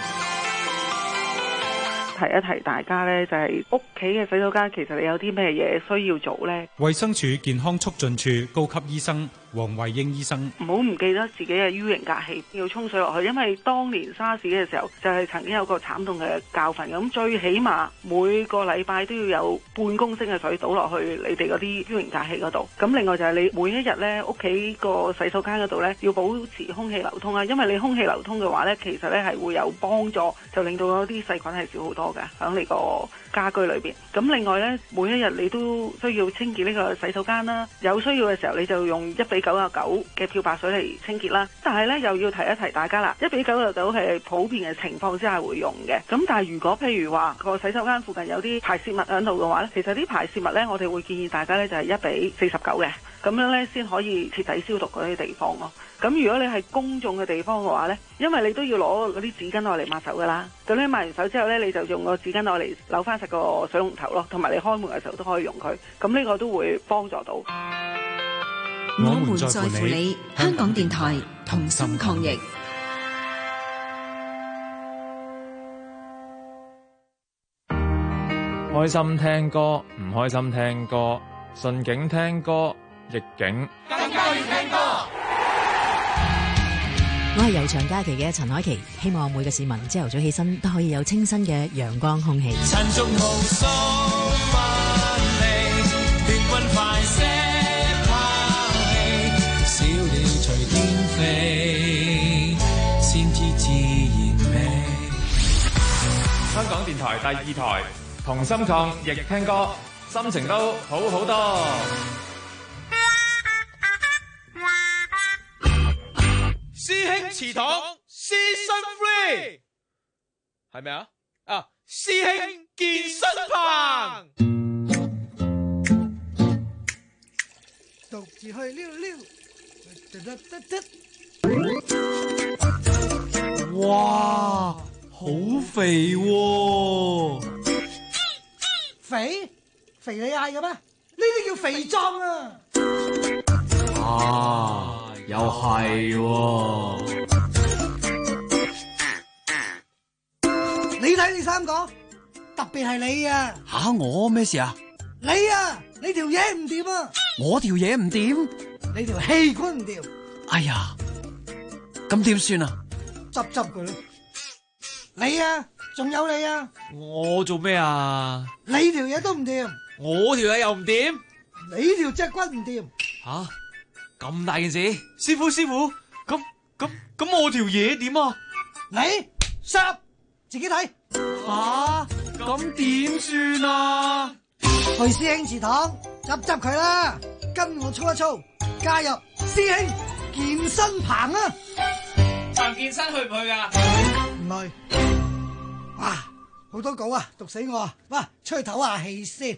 提一提大家呢，就係屋企嘅洗手間，其實你有啲咩嘢需要做呢？ 衛生署健康促進處高級醫生黃慧英醫生， 唔好唔記得自己嘅 U 型隔氣要沖水落去，因為當年沙士嘅時候就係曾經有個慘痛嘅教訓。咁最起碼每個禮拜都要有半公升嘅水倒落去你哋嗰啲 U 型隔氣嗰度。咁另外就係你每一日呢，屋企個洗手間嗰度呢，要保持空氣流通啊，因為你空氣流通嘅話呢，其實呢係會有幫助，就令到嗰啲細菌係少好多嘅喺你個家居裏邊。咁另外呢，每一日你都需要清潔呢個洗手間啦。有需要嘅時候你就用1:99嘅漂白水嚟清潔啦。但係呢，又要提一提大家啦，1:99係普遍嘅情況之下會用嘅。咁但係如果譬如話個洗手間附近有啲排泄物喺度嘅話呢，其實啲排泄物呢，我哋會建議大家呢就係1:49嘅，咁樣呢先可以徹底消毒嗰啲地方咯。咁如果你係公眾嘅地方嘅話呢，因為你都要攞嗰啲紙巾攞嚟抹手噶啦，咁你抹完手之後呢，你就用個紙巾攞嚟扭翻實個水龍頭咯，同埋你開門嘅時候都可以用佢，咁呢個都會幫助到。 我們在乎你，香港電台同心抗疫。 開心聽歌，唔開心聽歌，順境聽歌，逆境更加要聽歌。 我係悠長假期嘅陳凱琪，希望每個市民朝頭早起身都可以有清新嘅陽光空氣。 陳續無數萬里，勸君快些拋棄，小鳥隨天飛，先知自然美。 香港電台第二台，同心抗疫聽歌，心情都好好多。 師兄祠堂 Season 3係咪啊？啊，師兄健身棚， 獨自去溜溜， 哇，好肥喎！ 肥你嗌嘅咩？呢啲叫肥壯啊！ 啊！又係喎， 你睇你三個，特別係你啊！ 吓，我咩事啊？ 你啊，你條嘢唔掂啊！ 我條嘢唔掂， 你條氣管唔掂。 哎呀，咁點算啊？ 執佢啦！你啊，仲有你啊！ 我做咩啊？ 你條嘢都唔掂， 我條嘢又唔掂， 你條脊骨唔掂。 吓？咁大件事，師傅，咁我條嘢點啊？ 你 stop 自己睇。 咁點算啊？ 去師兄祠堂執佢啦，跟我操一操，加入師兄健身棚啊！ 陳健身去唔去㗎？ 唔去。哇，好多稿啊，讀死我啊！哇，出去唞下氣先。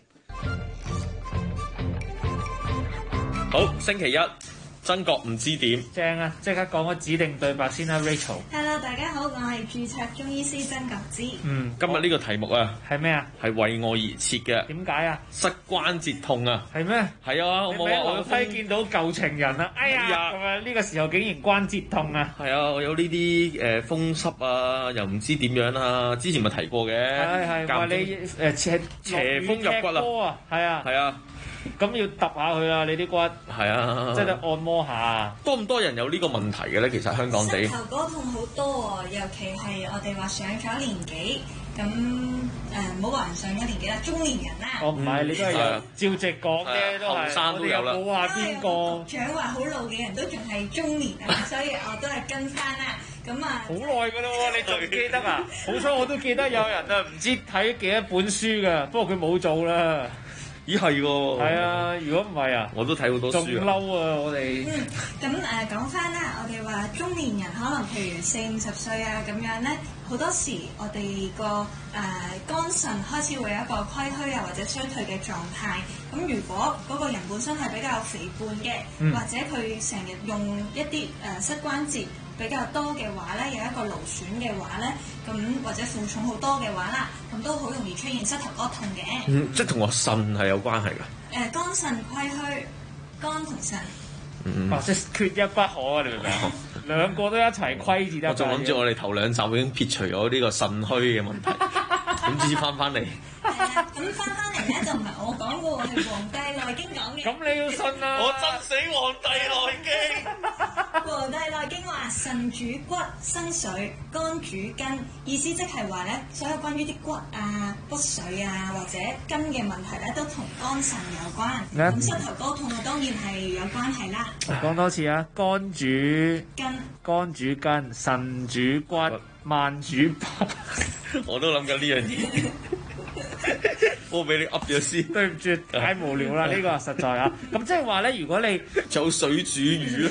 好，星期一，曾國唔知點。 正啊！即刻講個指定對白先啦 ，Rachel。 Hello， 大家好，我係註冊中醫師曾國芝。 今日呢個題目啊， 係咩啊？ 係為我而設嘅。 點解啊？ 膝關節痛啊。 係咩？ 係啊，我冇話我飛見到舊情人啊！哎呀，咁啊呢個時候竟然關節痛啊！ 係啊，我有呢啲風濕啊，又唔知點樣啊。之前咪提過嘅。 係話你邪風入骨啊！係啊。 係啊。 咁要揼下佢啊！你啲骨係啊， 即係按摩下。 多唔多人有呢個問題嘅咧？其實香港地膝頭哥痛好多喎，尤其係我哋話上咗年紀，咁唔好話人上咗年紀啦，中年人啦。 唔係，你都係有照直講嘅，都係後生都有啦。 冇話邊個局長話好老嘅人都仲係中年啊，所以我都係跟翻啦。咁啊， 好耐㗎啦喎，你仲記得啊？好彩我都記得有人啊，唔知睇幾多本書㗎，不過佢冇做啦。 咦係喎， 係啊！如果唔係啊， 我都睇好多書啊。 仲嬲啊！我哋咁講翻啦，我哋話中年人可能譬如40-50歲啊咁樣咧，好多時我哋個肝腎開始會有一個虧虛啊或者衰退嘅狀態。咁如果嗰個人本身係比較肥胖嘅，或者佢成日用一啲膝關節比較多嘅話咧，有一個勞損嘅話咧，咁或者負重好多嘅話啦，咁都好容易出現膝頭哥痛嘅。 即係同個腎係有關係㗎。 肝腎虧虛，肝同腎。 即係缺一不可啊！你明唔明啊？兩個都一齊虧至得。 我仲諗住我哋頭兩集已經撇除咗呢個腎虛嘅問題，點知翻嚟？ 係啊，咁翻嚟咧就唔係我講嘅喎，係《黃帝內經》講嘅。 咁你要信啊！ 我憎死《黃帝內經》。 《黃帝內經》話腎主骨生水，肝主筋，意思即係話咧，所有關於啲骨啊、骨髓啊或者筋嘅問題咧，都同肝腎有關。咁膝頭哥痛啊，當然係有關係啦。 講多次啊，肝主筋， 肝主筋，腎主骨，慢主骨。 我都諗緊呢樣嘢。我俾你噏咗先， 對唔住，太無聊啦呢個實在啊！咁即係話咧，如果你做水煮魚，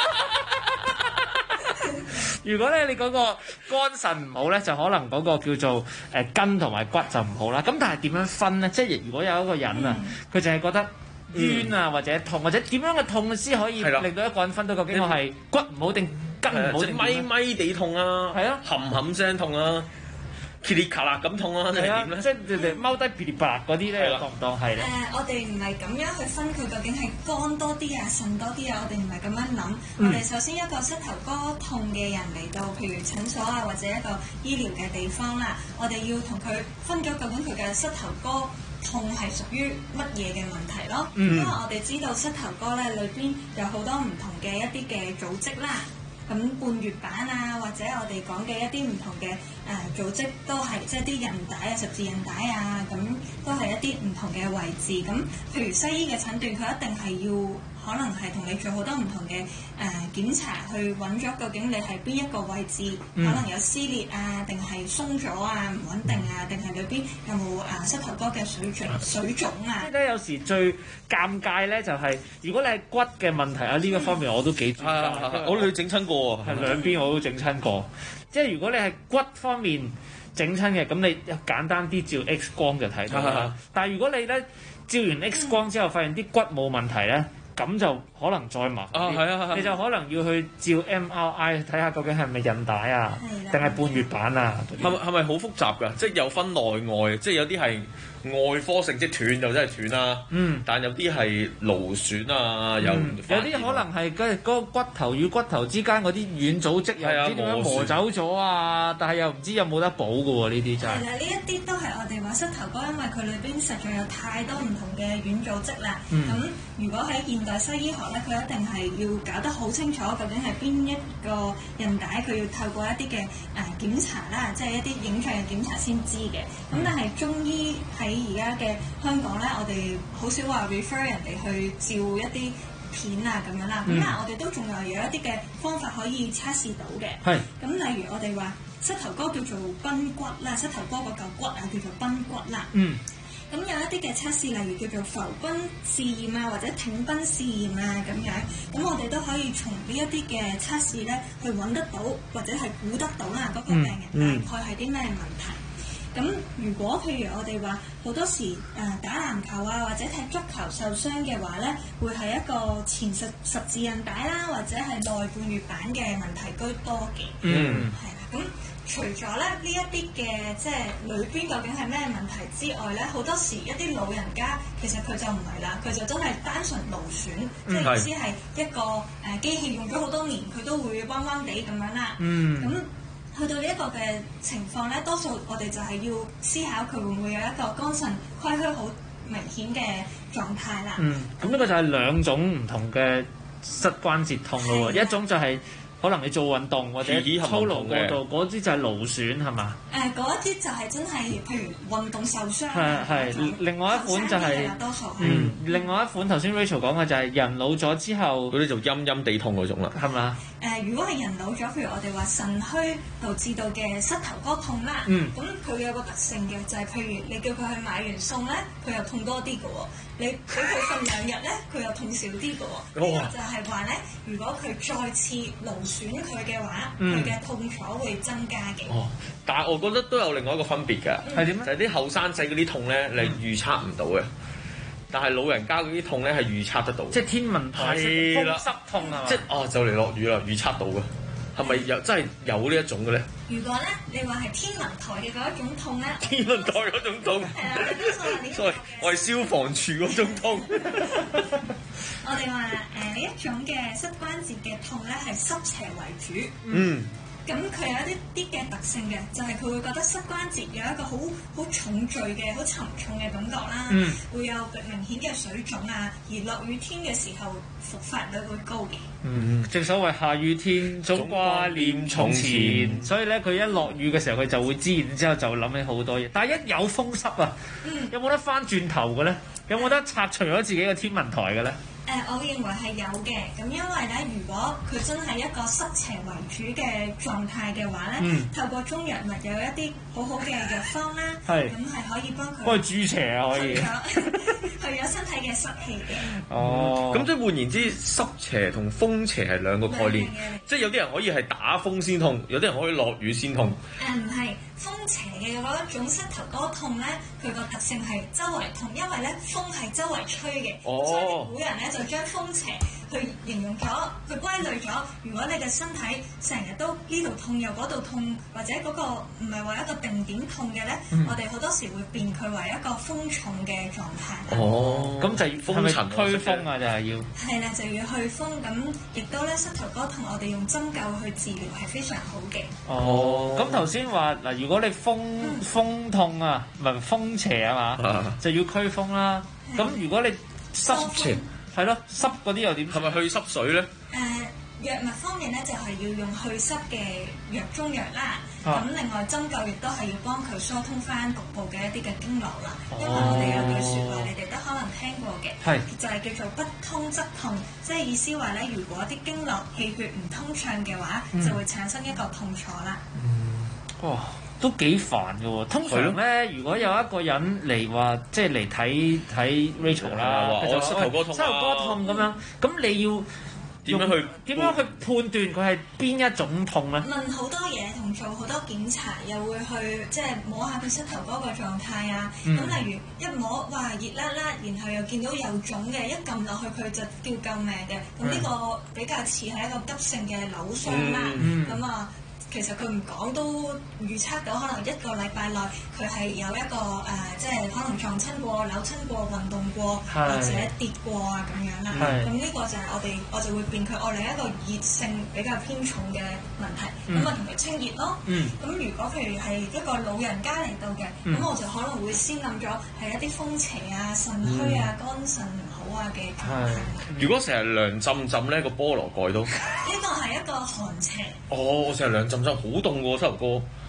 如果咧你嗰個肝腎唔好咧，就可能嗰個叫做筋同埋骨就唔好啦。咁但係點樣分咧？即係如果有一個人啊，佢淨係覺得冤啊或者痛，或者點樣嘅痛先可以令到一個人分到究竟我係骨唔好定筋唔好定咪咪地痛啊？ 係啊， 冚冚聲痛啊！噼里咔啦咁痛啊！ 係啊，即係踎低噼里啪啦嗰啲咧，當唔當係咧？ 我哋唔係咁樣去分佢究竟係肝多啲啊、腎多啲啊，我哋唔係咁樣諗。我哋首先一個膝頭哥痛嘅人嚟到，譬如診所啊，或者一個醫療嘅地方啦，我哋要同佢分咗究竟佢嘅膝頭哥痛係屬於乜嘢嘅問題咯。因為我哋知道膝頭哥咧裏邊有好多唔同嘅一啲嘅組織啦。咁半月板啊，或者我哋講嘅一啲唔同嘅組織，都係即係啲韌帶啊、十字韌帶啊，咁都係一啲唔同嘅位置。咁譬如西醫嘅診斷，佢一定係要可能係同你做好多唔同嘅檢查，去揾咗究竟你係邊一個位置，可能有撕裂啊，定係鬆咗啊、唔穩定啊，定係裏邊有冇膝頭哥嘅水腫啊？ 即係有時最尷尬咧，就係如果你係骨嘅問題啊，呢個方面我都幾專家。 我哋整親過。 係兩邊我都整親過，即係如果你係骨方面整親嘅，咁你簡單啲照 X 光就睇到啦。但係如果你咧照完 X 光之後發現啲骨冇問題咧，咁就可能再麻煩啲。你就可能要去照 MRI 睇下究竟係咪韌帶啊，定係半月板啊？ 係咪好複雜㗎？即係有分內外，即係有啲係外科性，即係斷就真係斷啦。但有啲係勞損啊，有啲可能係嗰個骨頭與骨頭之間嗰啲軟組織又唔知點樣磨走咗啊，但係又唔知有冇得補㗎喎？呢啲真係。 係啦，呢一啲都係我哋話膝頭哥，因為佢裏邊實在有太多唔同嘅軟組織啦。咁如果喺現代西醫學咧，佢一定係要搞得好清楚，究竟係邊一個韌帶，佢要透過一啲嘅檢查啦，即係一啲影像嘅檢查先知嘅。咁但係中醫喺而家嘅香港咧，我哋好少話 refer 人哋去照一啲片啊咁樣啦。咁但係我哋都仲有一啲嘅方法可以測試到嘅。 係。 咁例如我哋話膝頭哥叫做髕骨啦，膝頭哥嗰嚿骨啊叫做髕骨啦。咁有一啲嘅測試，例如叫做浮髕試驗啊，或者挺髕試驗啊咁樣，咁我哋都可以從呢一啲嘅測試咧，去揾得到或者係估得到啦，嗰個病人大概係啲咩問題。咁如果譬如我哋話好多時打籃球啊或者踢足球受傷嘅話咧，會係一個前十字韌帶啦，或者係內半月板嘅問題居多嘅。係啦，咁。除咗咧呢一啲嘅即係裏邊究竟係咩問題之外咧，好多時一啲老人家其實佢就唔係啦，佢就真係單純勞損，即係意思係一個機器用咗好多年，佢都會彎彎地咁樣啦。咁去到呢一個嘅情況咧，多數我哋就係要思考佢會唔會有一個肝腎虧虛好明顯嘅狀態啦。 咁呢個就係兩種唔同嘅膝關節痛咯喎，一種就係。可能你做運動或者操勞過度，嗰啲就係勞損係嘛？ 嗰一啲就係真係，譬如運動受傷。 係另外一款就係多數。 另外一款頭先 Rachel 講嘅就係人老咗之後， 嗰啲就陰陰地痛嗰種啦， 係嘛？ 如果係人老咗，譬如我哋話腎虛導致到嘅膝頭哥痛啦，咁佢有個特性嘅就係，譬如你叫佢去買完餸咧，佢又痛多啲嘅喎。你俾佢瞓2日咧，佢又痛少啲嘅喎。呢個就係話咧，如果佢再次勞損佢嘅話，佢嘅痛楚會增加嘅。 但係我覺得都有另外一個分別嘅， 係點咧？ 就係啲後生仔嗰啲痛咧，你預測唔到嘅。但係老人家嗰啲痛咧係預測得到， 即係天文台風濕痛啊！ 即係就嚟落雨啦，預測到嘅，係咪真係有呢一種嘅咧？ 如果咧你話係天文台嘅嗰一種痛咧， 天文台嗰種痛， 係啦， 所以我係消防處嗰種痛。 我哋話呢一種嘅膝關節嘅痛咧係濕邪為主。咁佢有一啲嘅特性嘅，就係佢會覺得膝關節有一個好重罪嘅、好沉重嘅感覺啦，會有明顯嘅水腫啊，而落雨天嘅時候復發率會高嘅。 正所謂下雨天總掛念從前，所以咧佢一落雨嘅時候佢就會知，然之後就諗起好多嘢。但係一有風濕啊，有冇得翻轉頭嘅咧？有冇得拆除咗自己嘅天文台嘅咧？ 我認為係有嘅，咁因為咧，如果佢真係一個濕邪為主嘅狀態嘅話咧，透過中藥物有一啲好好嘅藥方啦，咁係可以幫佢驅邪啊，可以去咗身體嘅濕氣嘅。 咁即係換言之，濕邪同風邪係兩個概念，即係有啲人可以係打風先痛，有啲人可以落雨先痛。 唔係風邪嘅嗰一種膝頭哥痛咧，佢個特性係周圍痛，因為咧風係周圍吹嘅，所以古人咧就將風邪去形容咗，去歸類咗。如果你嘅身體成日都呢度痛又嗰度痛，或者嗰個唔係話一個定點痛嘅咧，我哋好多時會變佢為一個風重嘅狀態。 咁就要係咪驅風啊？就係要係啦，就要去風。咁亦都咧膝頭哥痛，我哋用針灸去治療係非常好嘅。 咁頭先話嗱，如果你風痛啊，唔係風邪啊嘛，就要驅風啦。咁如果你濕邪係咯，濕嗰啲又點？ 係咪去濕水咧？ 藥物方面咧，就係要用去濕嘅中藥啦。咁另外針灸亦都係要幫佢疏通翻局部嘅一啲嘅經絡啦。因為我哋有句説話，你哋都可能聽過嘅，就係叫做不通則痛，即係意思話咧，如果啲經絡氣血唔通暢嘅話，就會產生一個痛楚啦。 哇！都幾煩嘅喎，通常咧，如果有一個人嚟話，即係嚟睇 Rachel 啦，佢就膝頭哥痛咁樣，咁你要點樣去判斷佢係邊一種痛咧？ 問好多嘢同做好多檢查，又會去即係摸下佢膝頭哥個狀態啊。咁例如一摸，哇熱辣辣，然後又見到有腫嘅，一撳落去佢就叫救命嘅。咁呢個比較似係一個急性嘅扭傷啦。咁啊。其實佢唔講都預測到，可能1個禮拜內佢係有一個即係可能撞親過、扭親過、運動過或者跌過啊咁樣啦。咁呢個就係我就會變佢另一個熱性比較偏重嘅問題。咁啊同佢清熱咯。咁如果譬如係一個老人家嚟到嘅，咁我就可能會先諗咗係一啲風邪啊、腎虛啊、肝腎唔好啊嘅狀態。 如果成日涼浸浸咧，個菠蘿蓋都呢個係一個寒邪。 我成日涼浸浸好凍喎，膝頭哥。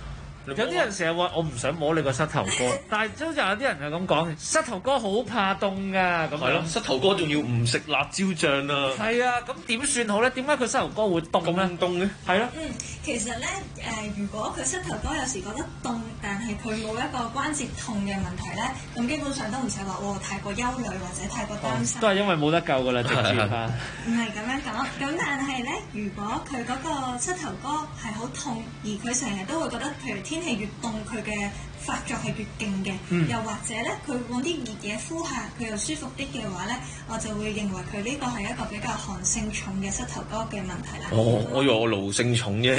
有啲人成日話我唔想摸你個膝頭哥，但係都有啲人係咁講，膝頭哥好怕凍㗎。咁係咯，膝頭哥仲要唔食辣椒醬啊。 係啊，咁點算好咧？點解佢膝頭哥會凍咧？ 咁凍咧？ 係咯。 其實咧如果佢膝頭哥有時覺得凍，但係佢冇一個關節痛嘅問題咧，咁基本上都唔使話太過憂慮或者太過擔心。 都係因為冇得救㗎啦，直接嚇。 唔係咁樣講，咁但係咧，如果佢嗰個膝頭哥係好痛，而佢成日都會覺得，譬如天氣越凍，佢嘅發作係越勁嘅，又或者咧，佢揾啲熱嘢敷下，佢又舒服啲嘅話咧，我就會認為佢呢個係一個比較寒性重嘅膝頭哥嘅問題啦。 我以為我勞性重啫。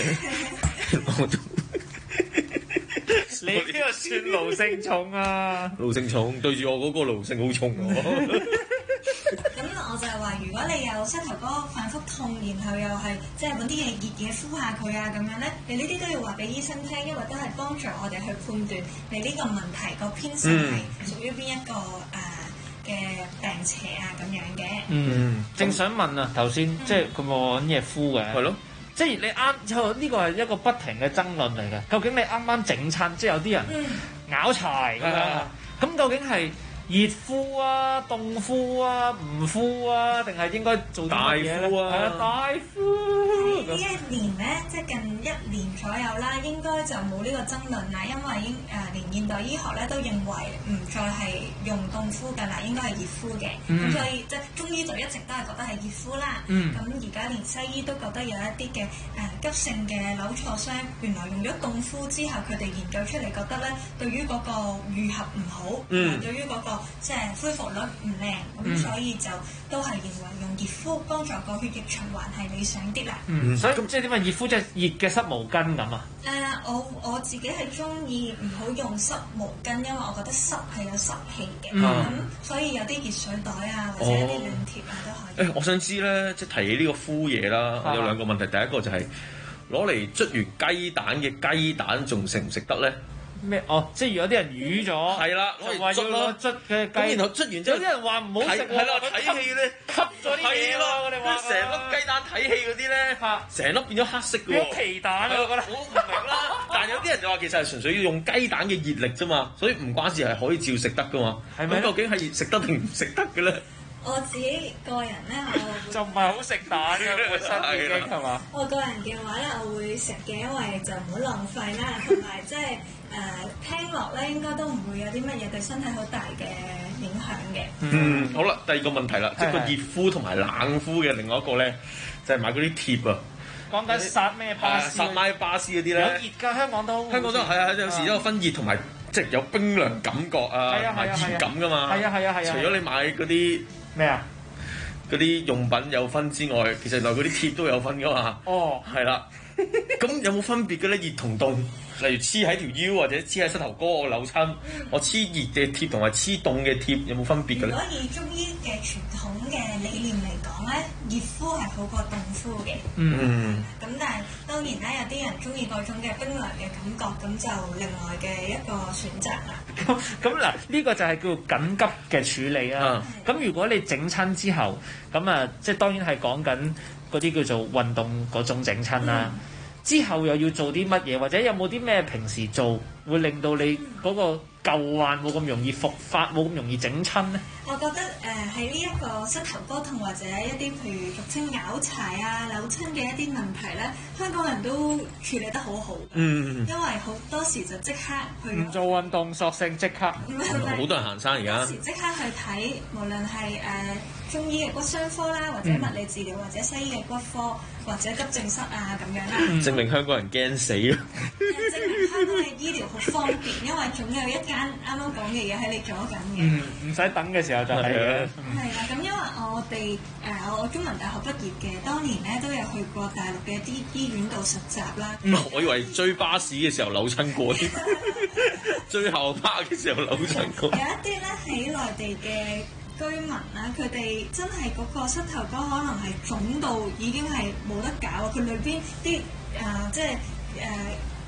你邊個算勞性重啊？ 勞性重對住我嗰個勞性好重喎。 咁我就係話，如果你有膝頭哥反覆痛，然後又係即係揾啲嘢熱嘢敷下佢啊咁樣咧，你呢啲都要話俾醫生聽，因為都係幫助我哋去判斷你呢個問題個偏向係屬於邊一個嘅病邪啊咁樣嘅。 正想問啊，頭先即係佢冇揾嘢敷嘅。係咯。即係你啱，呢個係一個不停嘅爭論嚟嘅。究竟你啱啱整親，即係有啲人拗柴咁樣，咁究竟係熱敷啊、凍敷啊、唔敷啊，定係應該做啲乜嘢咧？係啊，大敷。 呢一年咧，即係近1年左右啦，應該就冇呢個爭論啦，因為連現代醫學咧都認為唔再係用凍敷㗎啦，應該係熱敷嘅。咁所以即係中醫就一直都係覺得係熱敷啦。咁而家連西醫都覺得有一啲嘅急性嘅扭挫傷，原來用咗凍敷之後，佢哋研究出嚟覺得咧，對於嗰個愈合唔好，對於嗰個即係恢復率唔靚，咁所以就都係認為用熱敷幫助個血液循環係理想啲啦。 所以咁即係點啊？熱敷即係熱嘅濕毛巾咁啊？ 我自己係中意唔好用濕毛巾，因為我覺得濕係有濕氣嘅，咁所以有啲熱水袋啊，或者一啲暖貼啊都可以。 我想知咧，即係提起呢個敷嘢啦，有兩個問題。第一個就係攞嚟捽完雞蛋嘅雞蛋，仲食唔食得咧？ 咩？即係如果啲人瘀咗， 係啦，攞嚟捽咯， 捽嘅雞， 然後捽完之後， 有啲人話唔好食喎， 係啦，睇戲咧吸咗啲嘢咯，我哋話成粒雞蛋睇戲嗰啲咧，成粒變咗黑色嘅喎， 變咗皮蛋啊！我覺得我唔明啦，但係有啲人就話其實係純粹要用雞蛋嘅熱力啫嘛，所以唔關事，係可以照食得噶嘛。係咪？咁究竟係食得定唔食得嘅咧？ 我自己個人咧，我就唔係好食蛋嘅本身已經係嘛？ 我個人嘅話咧，我會食嘅，因為就唔好浪費啦，同埋即係聽落咧，應該都唔會有啲乜嘢對身體好大嘅影響嘅。 好啦，第二個問題啦，即係個熱敷同埋冷敷嘅另外一個咧，就係買嗰啲貼啊。 講緊殺咩巴斯？ 殺咩巴斯嗰啲咧？ 有熱㗎，香港都係啊，有時都有分熱同埋即係有冰涼感覺啊，同埋熱感㗎嘛。 係啊。 除咗你買嗰啲咩啊？ 嗰啲用品有分之外，其實原來嗰啲貼都有分㗎嘛。係啦。咁有冇分別嘅咧？熱同凍，例如黐喺條腰或者黐喺膝頭哥我扭親，我黐熱嘅貼同埋黐凍嘅貼有冇分別嘅咧？ 如果以中醫嘅傳統嘅理念嚟講咧，熱敷係好過凍敷嘅。咁但係當然咧，有啲人中意嗰種嘅冰涼嘅感覺，咁就另外嘅一個選擇啦。 咁嗱，呢個就係叫緊急嘅處理啊。咁如果你整親之後，咁即係當然係講緊嗰啲叫做運動嗰種整親啦。之後又要做啲乜嘢，或者有冇啲咩平時做會令到你嗰個舊患冇咁容易復發，冇咁容易整親呢？ 我覺得喺呢一個膝頭哥痛或者一啲譬如俗稱拗柴啊、扭親嘅一啲問題咧，香港人都處理得好好。因為好多時就即刻去唔做運動，索性即刻。 好多人行山而家。 時即刻去睇，無論係中醫嘅骨傷科啦，或者物理治療，或者西醫嘅骨科，或者急症室啊咁樣啦。 證明香港人驚死啊！ 證明香港嘅醫療好方便，因為總有一間啱啱講嘅嘢喺你左緊嘅。 唔使等嘅時候就係嘅。 係啊，咁因為我哋我中文大學畢業嘅，當年咧都有去過大陸嘅一啲醫院度實習啦。 我以為追巴士嘅時候扭親過添，追校巴嘅時候扭親過。 有一啲咧喺內地嘅居民啦，佢哋真係嗰個膝頭哥可能係腫到已經係冇得搞，佢裏邊啲即係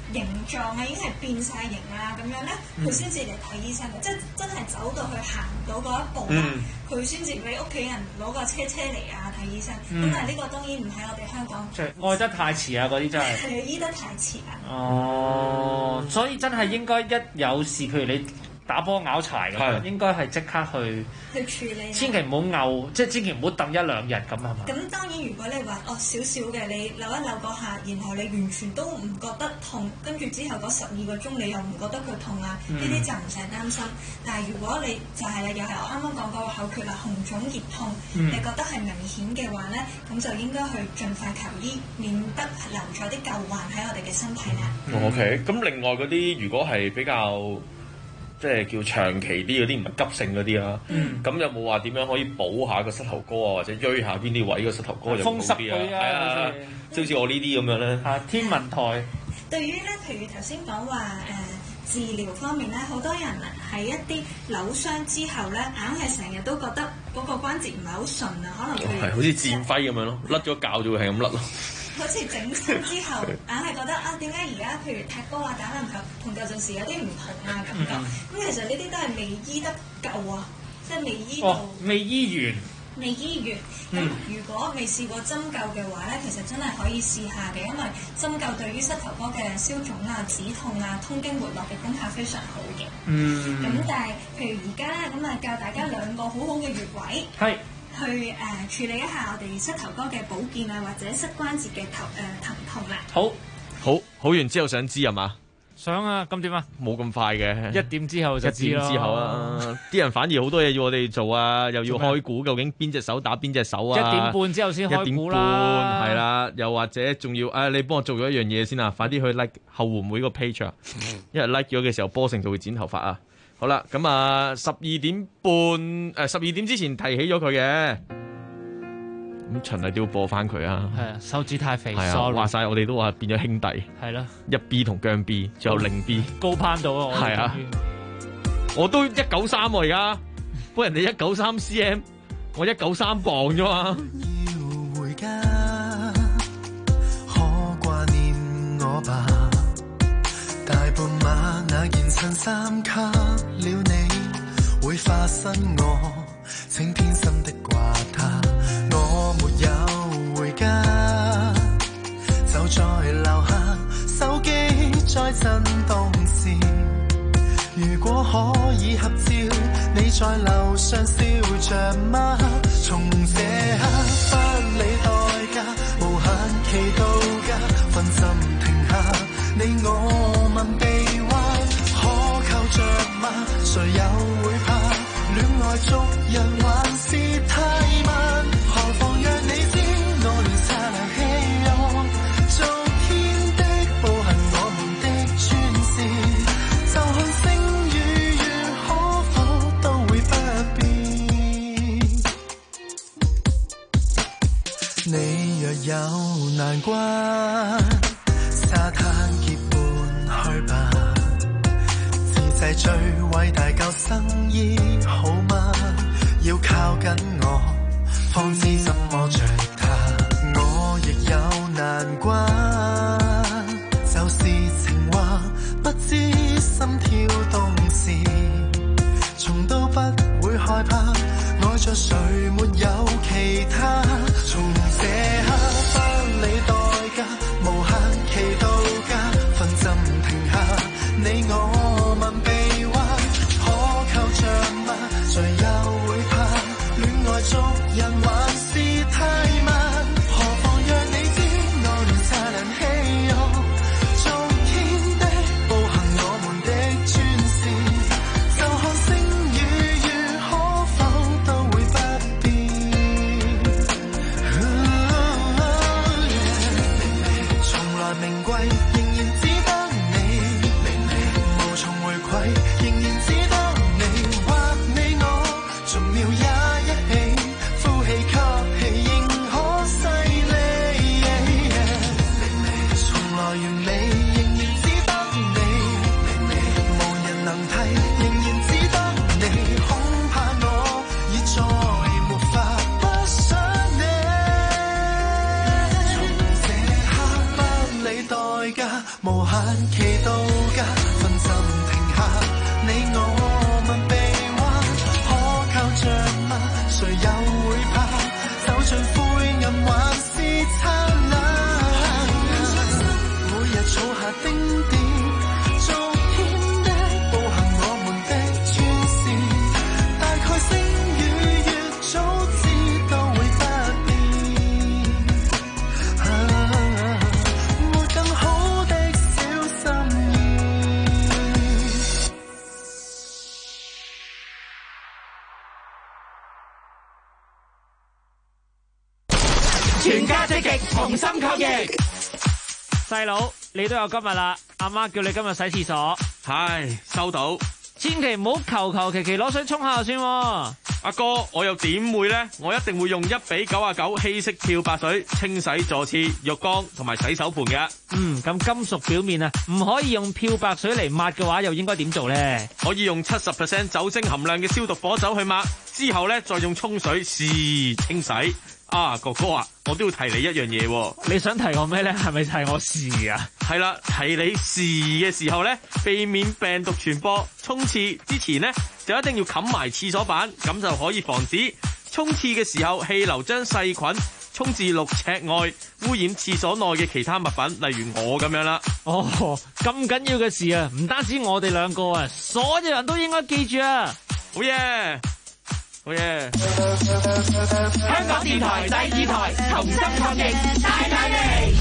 形狀啊已經係變晒形啊咁樣咧，佢先至嚟睇醫生嘅，即係真係走到去行到嗰一步啦，佢先至俾屋企人攞個車嚟啊睇醫生。咁但係呢個當然唔喺我哋香港。 即係愛得太遲啊！嗰啲真係。 係醫得太遲啊！ 哦，所以真係應該一有事，譬如你打波拗柴咁，應該係即刻去處理， 千祈唔好拗，即係千祈唔好等一兩日咁係嘛？ 咁當然如果你話少少嘅，你扭一扭嗰下，然後你完全都唔覺得痛，跟住之後嗰12個鐘你又唔覺得佢痛啊，呢啲就唔使擔心。但係如果你就係又係我啱啱講嗰個口訣啦，紅腫熱痛，你覺得係明顯嘅話咧，咁就應該去盡快求醫，免得留咗啲舊患喺我哋嘅身體啦。 OK，咁另外嗰啲如果係比較即係叫長期啲嗰啲，唔係急性嗰啲啦。咁有冇話點樣可以補下個膝頭哥啊，或者鋥下邊啲位個膝頭哥就好啲啊？係啊，即好似我呢啲咁樣咧。 天文台。 對於咧，譬如頭先講話治療方面咧，好多人喺一啲扭傷之後咧，硬係成日都覺得嗰個關節唔係好順啊，可能佢係好似箭輝咁樣咯，甩咗臼就會係咁甩咯。 好似整親之後，硬係覺得點解而家譬如踢波啊、打籃球同舊陣時有啲唔同啊咁樣。咁其實呢啲都係未醫得夠啊，即係未醫到。 未醫完。 未醫完。咁如果未試過針灸嘅話咧，其實真係可以試下嘅，因為針灸對於膝頭哥嘅消腫啊、止痛啊、通經活絡嘅功效非常好嘅。咁但係譬如而家咧，咁啊教大家2個好好嘅穴位。係。去處理一下我哋膝頭哥嘅保健啊，或者膝關節嘅疼痛啦。 好完之後想知係嘛？ 想啊，咁點啊？ 冇咁快嘅，1點之後就知咯。 1點之後啊，啲人反而好多嘢要我哋做啊，又要開估，究竟邊隻手打邊隻手啊 ？1點半之後先開估啦。 1點半係啦，又或者仲要你幫我做咗一樣嘢先啊！快啲去 like 後援會個 page 啊，因為 like 咗嘅時候，波成就會剪頭髮啊。好啦，咁啊12點半12點之前提起咗佢嘅，咁循例都要播翻佢啊。 係啊，手指太肥， 係啊，話晒我哋都話變咗兄弟。係啦，1B 同姜 B， 仲有0B 高攀到啊！ 係啊，我都193喎而家，不過人哋193 cm， 我193磅啫嘛。 要回家，可掛念我吧？大半晚那件襯衫給了你，會發生我請偏心的掛他。我沒有回家，就在樓下，手機在震動時，如果可以合照，你在樓上笑着嗎？從這刻不理代價，無限期到家，分針停下，你我問臂彎，可靠着嗎？誰又會怕？戀愛捉人還是太慢，何妨讓你知我亂擦亮氣容，昨天的步行我們的專事，就看星與月可否都會不變。你若有難關，沙灘結伴去吧，自製最偉大救生衣好嗎？要靠緊我，方知怎麼着它。我亦有難關，就是情話，不知心跳動時，從都不會害怕，愛着誰沒有其他。從這刻不理代價，無限期到家，分針停下，你我問臂彎，可靠着嗎？誰又會怕？戀愛捉人還是太慢，何妨讓你知我亂擦亮氣容，昨天的步行我們的專事，就看星與月可否都會不變。 價，無限期到家，分心停下，你我問秘話，可靠着嗎？誰又會怕？走進灰暗還是燦爛？每日儲下丁點，昨天的步行，我們的專線，大概星與月早知都會不變。沒更好的小心意。 全家積極同心抗疫。細佬，你都有今日啦，阿媽叫你今日洗廁所。 係，收到。 千祈唔好求其攞水沖下就算。 阿哥，我又點會呢？我一定會用1:99稀釋漂白水清洗坐廁、浴缸同埋洗手盆嘅。 咁金屬表面啊，唔可以用漂白水嚟抹嘅話，又應該點做呢？ 可以用70% 酒精含量嘅消毒火酒去抹，之後呢，再用沖水試清洗。哥哥啊，我都要提你一樣嘢喎。 你想提我咩呢？係咪提我試啊？ 係啦，提你試嘅時候呢，避免病毒傳播。沖廁之前呢，就一定要冚埋廁所板，咁就可以防止沖廁嘅時候氣流將細菌沖至6尺外，污染廁所內嘅其他物品，例如我咁樣啦。 咁緊要嘅事啊，唔單止我哋兩個啊，所有人都應該記住啊！ 好嘢！好嘢！ 香港電台第2台同心抗疫，大力！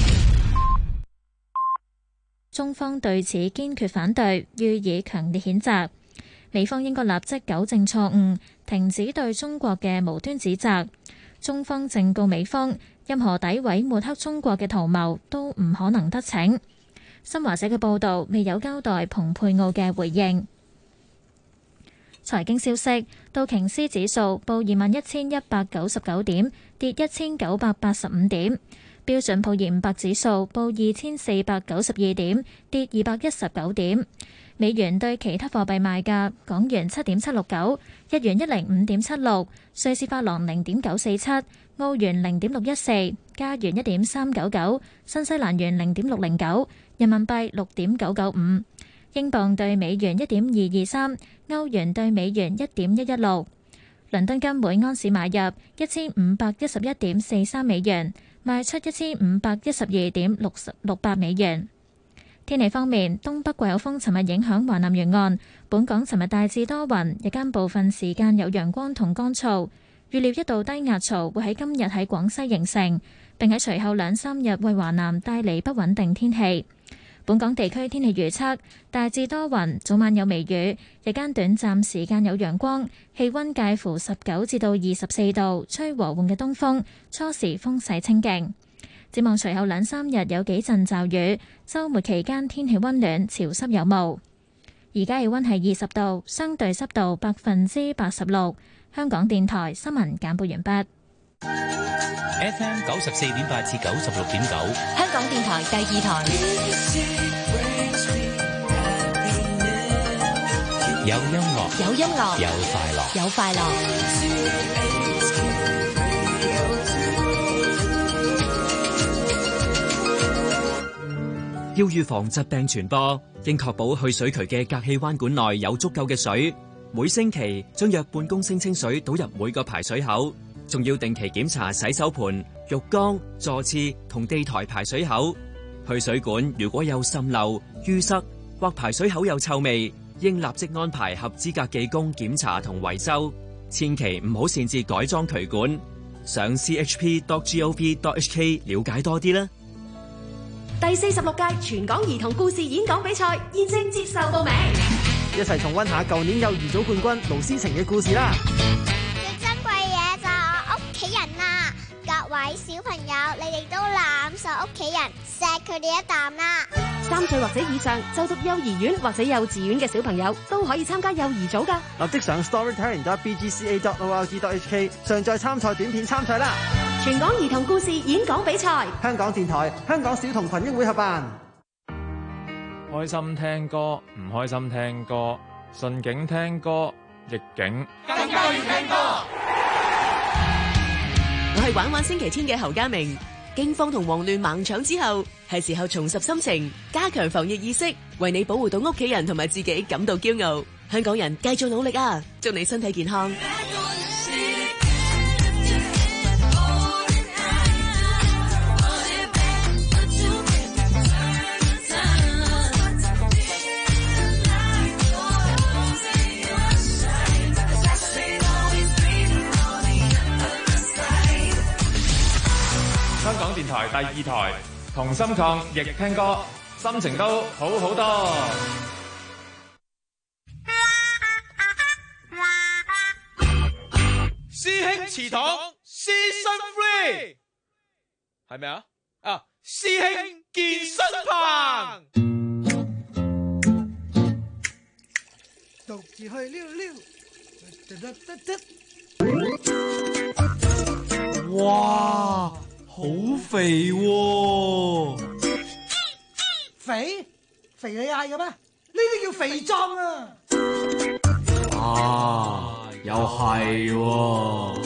中方對此堅決反對，予以強烈譴責。美方應該立即糾正錯誤，停止對中國嘅無端指責。中方正告美方，任何詆毀抹黑中國嘅圖謀都唔可能得逞。新華社嘅報導未有交代蓬佩奧嘅回應。財經消息，道瓊斯指數報21,199點，跌1985點；標準普爾500指數報2492點，跌219點。美元對其他貨幣賣價：港元7.769，日元105.76，瑞士法郎0.947，澳元0.614，加元1.399，新西蘭元0.609，人民幣6.995。英鎊對美元1.223，歐元對美元1.116。倫敦金每安士買入1511.43美元，賣出1512.68美元。天氣方面，東北季候風尋日影響華南沿岸，本港尋日大致多雲，日間部分時間有陽光同乾燥。預料一道低壓槽會喺今日喺廣西形成，並喺隨後2-3日為華南帶嚟不穩定天氣。本港地區天氣預測，大致多雲，早晚有微雨，日間短暫時間有陽光，氣溫介乎19至到24度，吹和緩嘅東風，初時風勢清勁。展望隨後2-3日有幾陣驟雨，週末期間天氣溫暖，潮濕有霧。而家氣溫係20度，相對濕度86%。香港電台新聞簡報完畢。 FM 94.8至96.9， 香港電台第2台。 有音樂， 有音樂， 有快樂， 有快樂。 要預防疾病傳播，應確保去水渠嘅隔氣彎管內有足夠嘅水。每星期將約半公升清水倒入每個排水口，仲要定期檢查洗手盆、浴缸、座廁同地台排水口。去水管如果有滲漏、淤塞或排水口有臭味，應立即安排合資格技工檢查同維修。千祈唔好擅自改裝渠管。上 chp.gov.hk 了解多啲啦。 第46屆全港兒童故事演講比賽現正接受報名， 一齊重溫下舊年幼兒組冠軍盧思晴嘅故事啦！ 最珍貴嘢就係我屋企人啊！各位小朋友，你哋都攬實屋企人，錫佢哋一啖啦！3歲或者以上就讀幼兒園或者幼稚園嘅小朋友都可以參加幼兒組㗎。 立即上 storytelling.bgca.org.hk 上載參賽短片參賽啦！ 全港兒童故事演講比賽， 香港電台、香港小童群益會合辦。 開心聽歌，唔開心聽歌，順境聽歌，逆境更加要聽歌。 我係玩玩星期天嘅侯家明。 驚慌同慌亂盲搶之後，係時候重拾心情，加強防疫意識，為你保護到屋企人同埋自己感到驕傲。香港人繼續努力啊！祝你身體健康。 香港電台第二台同心抗疫聽歌，心情都好好多。 師兄祠堂 Season 3係咪啊？啊，師兄健身棚， 獨自去溜溜， 哇，好肥喎！ 肥你嗌嘅咩？呢啲叫肥壯啊！ 啊，又係喎！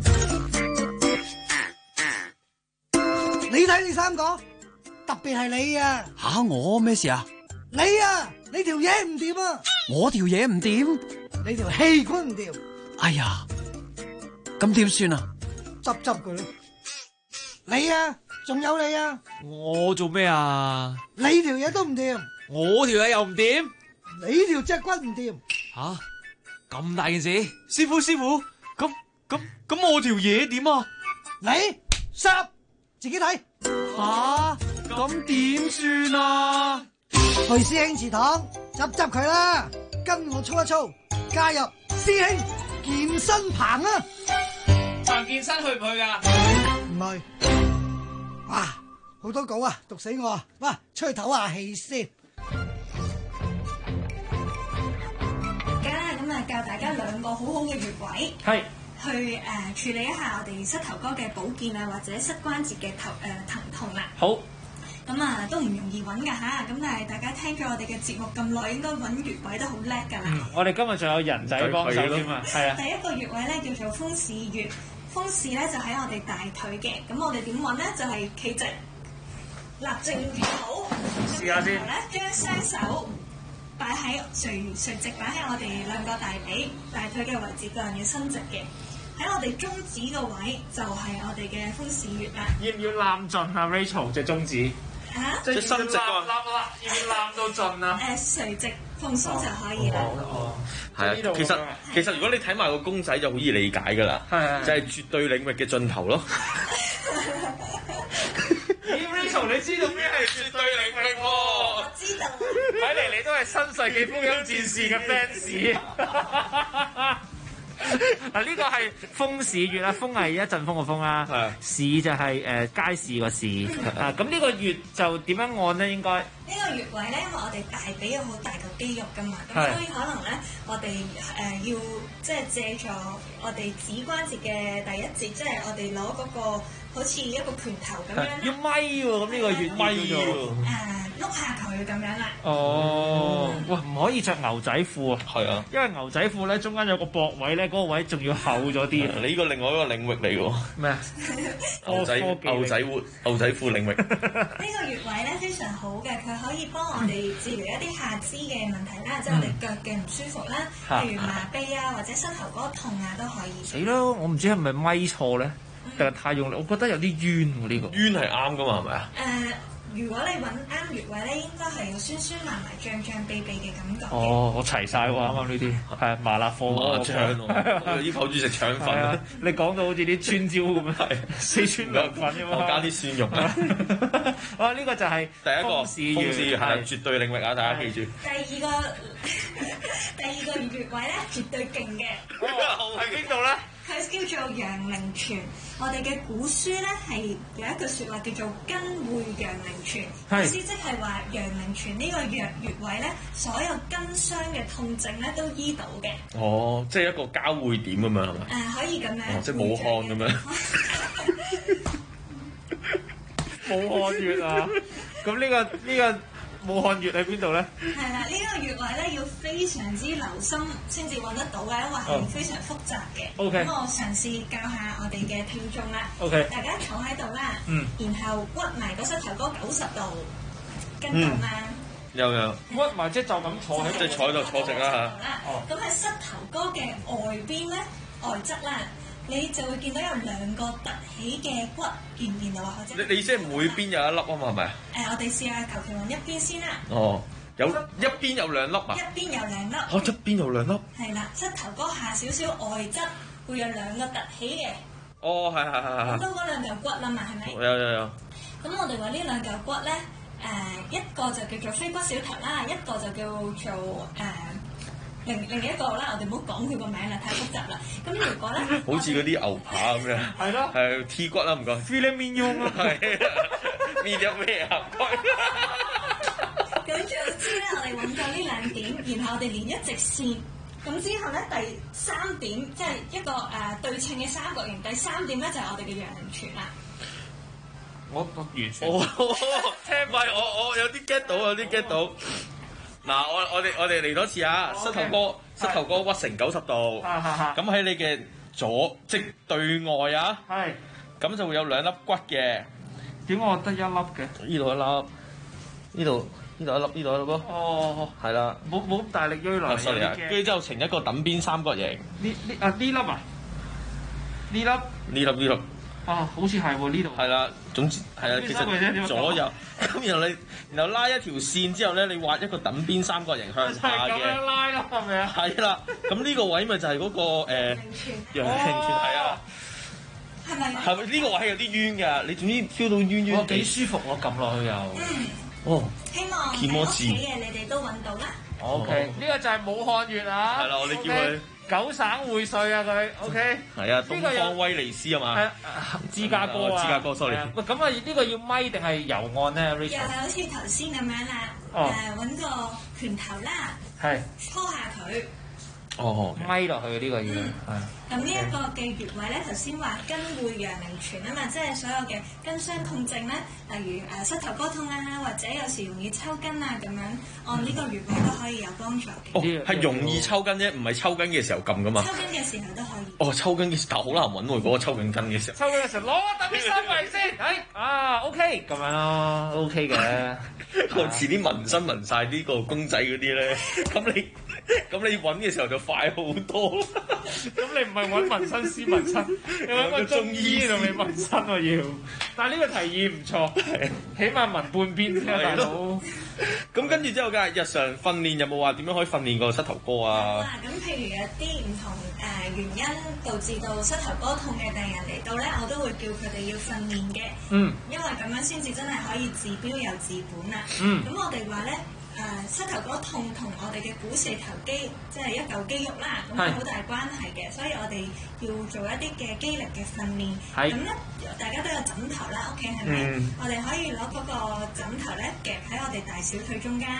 你睇你三個，特別係你啊！ 吓，我咩事啊？ 你啊，你條嘢唔掂啊！ 我條嘢唔掂， 你條氣管唔掂。 哎呀，咁點算啊？ 執佢啦！你啊，仲有你啊！ 我做咩啊？ 你條嘢都唔掂， 我條嘢又唔掂， 你條脊骨唔掂。 吓，咁大件事，師傅，咁我條嘢點啊？ 你濕，自己睇。 吓，咁點算啊？ 去師兄祠堂執佢啦，跟我操一操，加入師兄健身棚啊！ 彭健身去唔去噶？ 唔去。哇，好多稿啊，讀死我啊！哇，出去唞下氣先。 而家咁啊，教大家兩個好好嘅穴位， 係去處理一下我哋膝頭哥嘅保健啊，或者膝關節嘅疼痛啦。 好。 咁啊，都唔容易揾㗎嚇，咁但係大家聽咗我哋嘅節目咁耐，應該揾穴位都好叻㗎啦。 我哋今日仲有人仔幫手添啊，係啊。 第一個穴位咧叫做風市穴，風市咧就喺我哋大腿嘅，咁我哋點揾咧？就係企直，立正坐好。 試下先。 然後咧，將雙手擺喺垂直擺喺我哋兩個大髀、大腿嘅位置，個人要伸直嘅。喺我哋中指個位就係我哋嘅風市穴啦。 要唔要攬盡啊 Rachel 隻中指？ 嚇！ 即係伸直啊！要攬到盡啊！ 垂直放鬆就可以啦。 係啊，其實如果你睇埋個公仔就好易理解㗎啦，就係絕對領域嘅盡頭咯。 咦 Rachel 你知道咩係絕對領域喎？ 我知道。 睇嚟你都係新世紀福音戰士嘅 fans。嗱，呢個係風市穴啦，風係一陣風個風啦，市就係街市個市啊。咁呢個穴就點樣按咧？應該呢個穴位咧，因為我哋大髀有好大嚿肌肉噶嘛，咁所以可能咧，我哋要即係借助我哋指關節嘅第一節，即係我哋攞嗰個好似一個拳頭咁樣。 要咪喎，咁呢個穴咪喎。 碌下佢咁樣啦。 哦，哇！唔可以着牛仔褲啊。係啊，因為牛仔褲咧中間有個膊位咧，嗰個位仲要厚咗啲。 你呢個另外一個領域嚟喎。 咩啊？ 牛仔褲領域。 呢個穴位咧非常好嘅，佢可以幫我哋治療一啲下肢嘅問題啦，即係我哋腳嘅唔舒服啦，譬如麻痹啊或者膝頭哥痛啊都可以。 死咯！我唔知係咪咪錯咧，定係太用力？我覺得有啲冤喎呢個。 冤係啱噶嘛？係咪啊？ 如果你揾啱穴位咧，應該係有酸酸麻麻、脹脹痹痹嘅感覺。 哦，我齊晒喎，啱啱呢啲係麻辣火鍋腸喎，依口住食腸粉啊！ 你講到好似啲川椒咁樣，四川涼粉咁樣， 我加啲蒜蓉啊！ 啊，呢個就係第一個風市穴係絕對領域啊！大家記住。 第二個穴位咧，絕對勁嘅。 喺邊度咧？ 佢叫做陽陵泉。我哋嘅古書咧係有一句説話叫做根會陽陵泉，意思即係話陽陵泉呢個穴位咧，所有筋傷嘅痛症咧都醫到嘅。 哦，即係一個交匯點咁樣係咪？ 可以咁樣。 即係武漢咁樣。 武漢穴啊！咁呢個武漢穴喺邊度咧？ 係啦，呢個穴位咧要非常之留心先至揾得到嘅，因為係非常複雜嘅。 OK。 咁我嘗試教下我哋嘅聽眾啦。 OK。 大家坐喺度啦，然後屈埋個膝頭哥90度，跟到嘛。 有屈埋即係就咁坐喺， 即係坐喺度坐直啦嚇。 咁喺膝頭哥嘅外邊咧，外側啦，你就會見到有2個凸起嘅骨，見唔見到啊？ 你即係每邊有一粒啊嘛，係咪啊？ 我哋試下求其揾一邊先啦。 哦，有一邊有2粒啊？ 一邊有2粒。 一邊有2粒。 係啦，膝頭哥下少少外側會有2個凸起嘅。 哦，係。 咁都嗰2嚿骨啦嘛，係咪？ 有。 咁我哋話呢2嚿骨咧，一個就叫做飛骨小頭啦，一個就叫做另一個啦，我哋唔好講佢個名啦，太複雜啦。咁如果咧， 好似嗰啲牛扒咁樣。係咯。係 T 骨啦，唔該。 Filet mignon 啊。係。 面有咩啊？ 咁總之咧，我哋揾到呢2點，然後我哋連一直線。咁之後咧，第3點即係一個對稱嘅三角形，第3點咧就係我哋嘅陽陵泉啦。 我完全。 聽唔係我有啲 get 到，有啲 get 到。嗱，我哋嚟多次啊！膝頭哥屈成90度，咁喺你嘅即對外啊，咁就會有2粒骨嘅。 點解我得1粒嘅？ 呢度1粒，呢度1粒，呢度1粒咯。哦，係啦。 冇咁大力鋥落嚟。 sorry 啊，跟住之後呈一個等邊三角形。 呢粒啊？呢粒。好似係喎呢度。 係啦，總之係啊，其實左右咁，然後拉一條線之後咧，你畫一個等邊三角形向下嘅。 咁樣拉咯，係咪啊？ 係啦，咁呢個位咪就係嗰個陽陵泉係啊。係咪呢個位係有啲冤㗎？你總之 feel 到冤冤。 幾舒服，我撳落去又。 哦。 希望喺屋企嘅你哋都揾到啦。 OK，呢個就係武漢穴啊。 係啦，我哋叫佢。 9省匯萃啊佢 ，OK。 係啊，東方威尼斯啊嘛。 芝加哥啊。 芝加哥 sorry。 喂，咁啊，呢個要咪定係油按咧 ？Rachel 又係好似頭先咁樣啦。揾個拳頭啦。 係。 搓下佢。 咪落去呢個要。 咁呢一個嘅穴位咧，頭先話根會陽陵泉啊嘛，即係所有嘅筋傷痛症咧，例如膝頭哥痛啊，或者有時容易抽筋啊咁樣，按呢個穴位都可以有幫助嘅。 係容易抽筋啫，唔係抽筋嘅時候撳噶嘛。 抽筋嘅時候都可以。 抽筋嘅時候好難揾喎，嗰個抽緊筋嘅時候。 抽筋嘅時候攞個等邊三圍先，OK 咁樣咯 ，OK 嘅。 我遲啲紋身紋晒呢個公仔嗰啲咧，咁你揾嘅時候就快好多。 咁你唔係揾紋身師紋身，你揾個中醫同你紋身喎要。但係呢個提議唔錯，起碼紋半邊啫，大佬。 咁跟住之後嘅日常訓練有冇話點樣可以訓練個膝頭哥啊？ 咁譬如有啲唔同原因導致到膝頭哥痛嘅病人嚟到咧，我都會叫佢哋要訓練嘅。因為咁樣先至真係可以治標又治本啦。咁我哋話咧。膝頭哥痛同我哋嘅股四頭肌即係一嚿肌肉啦，咁係好大關係嘅，所以我哋要做一啲嘅肌力嘅訓練。咁咧，大家都有枕頭啦，屋企係咪？我哋可以攞嗰個枕頭咧夾喺我哋大小腿中間。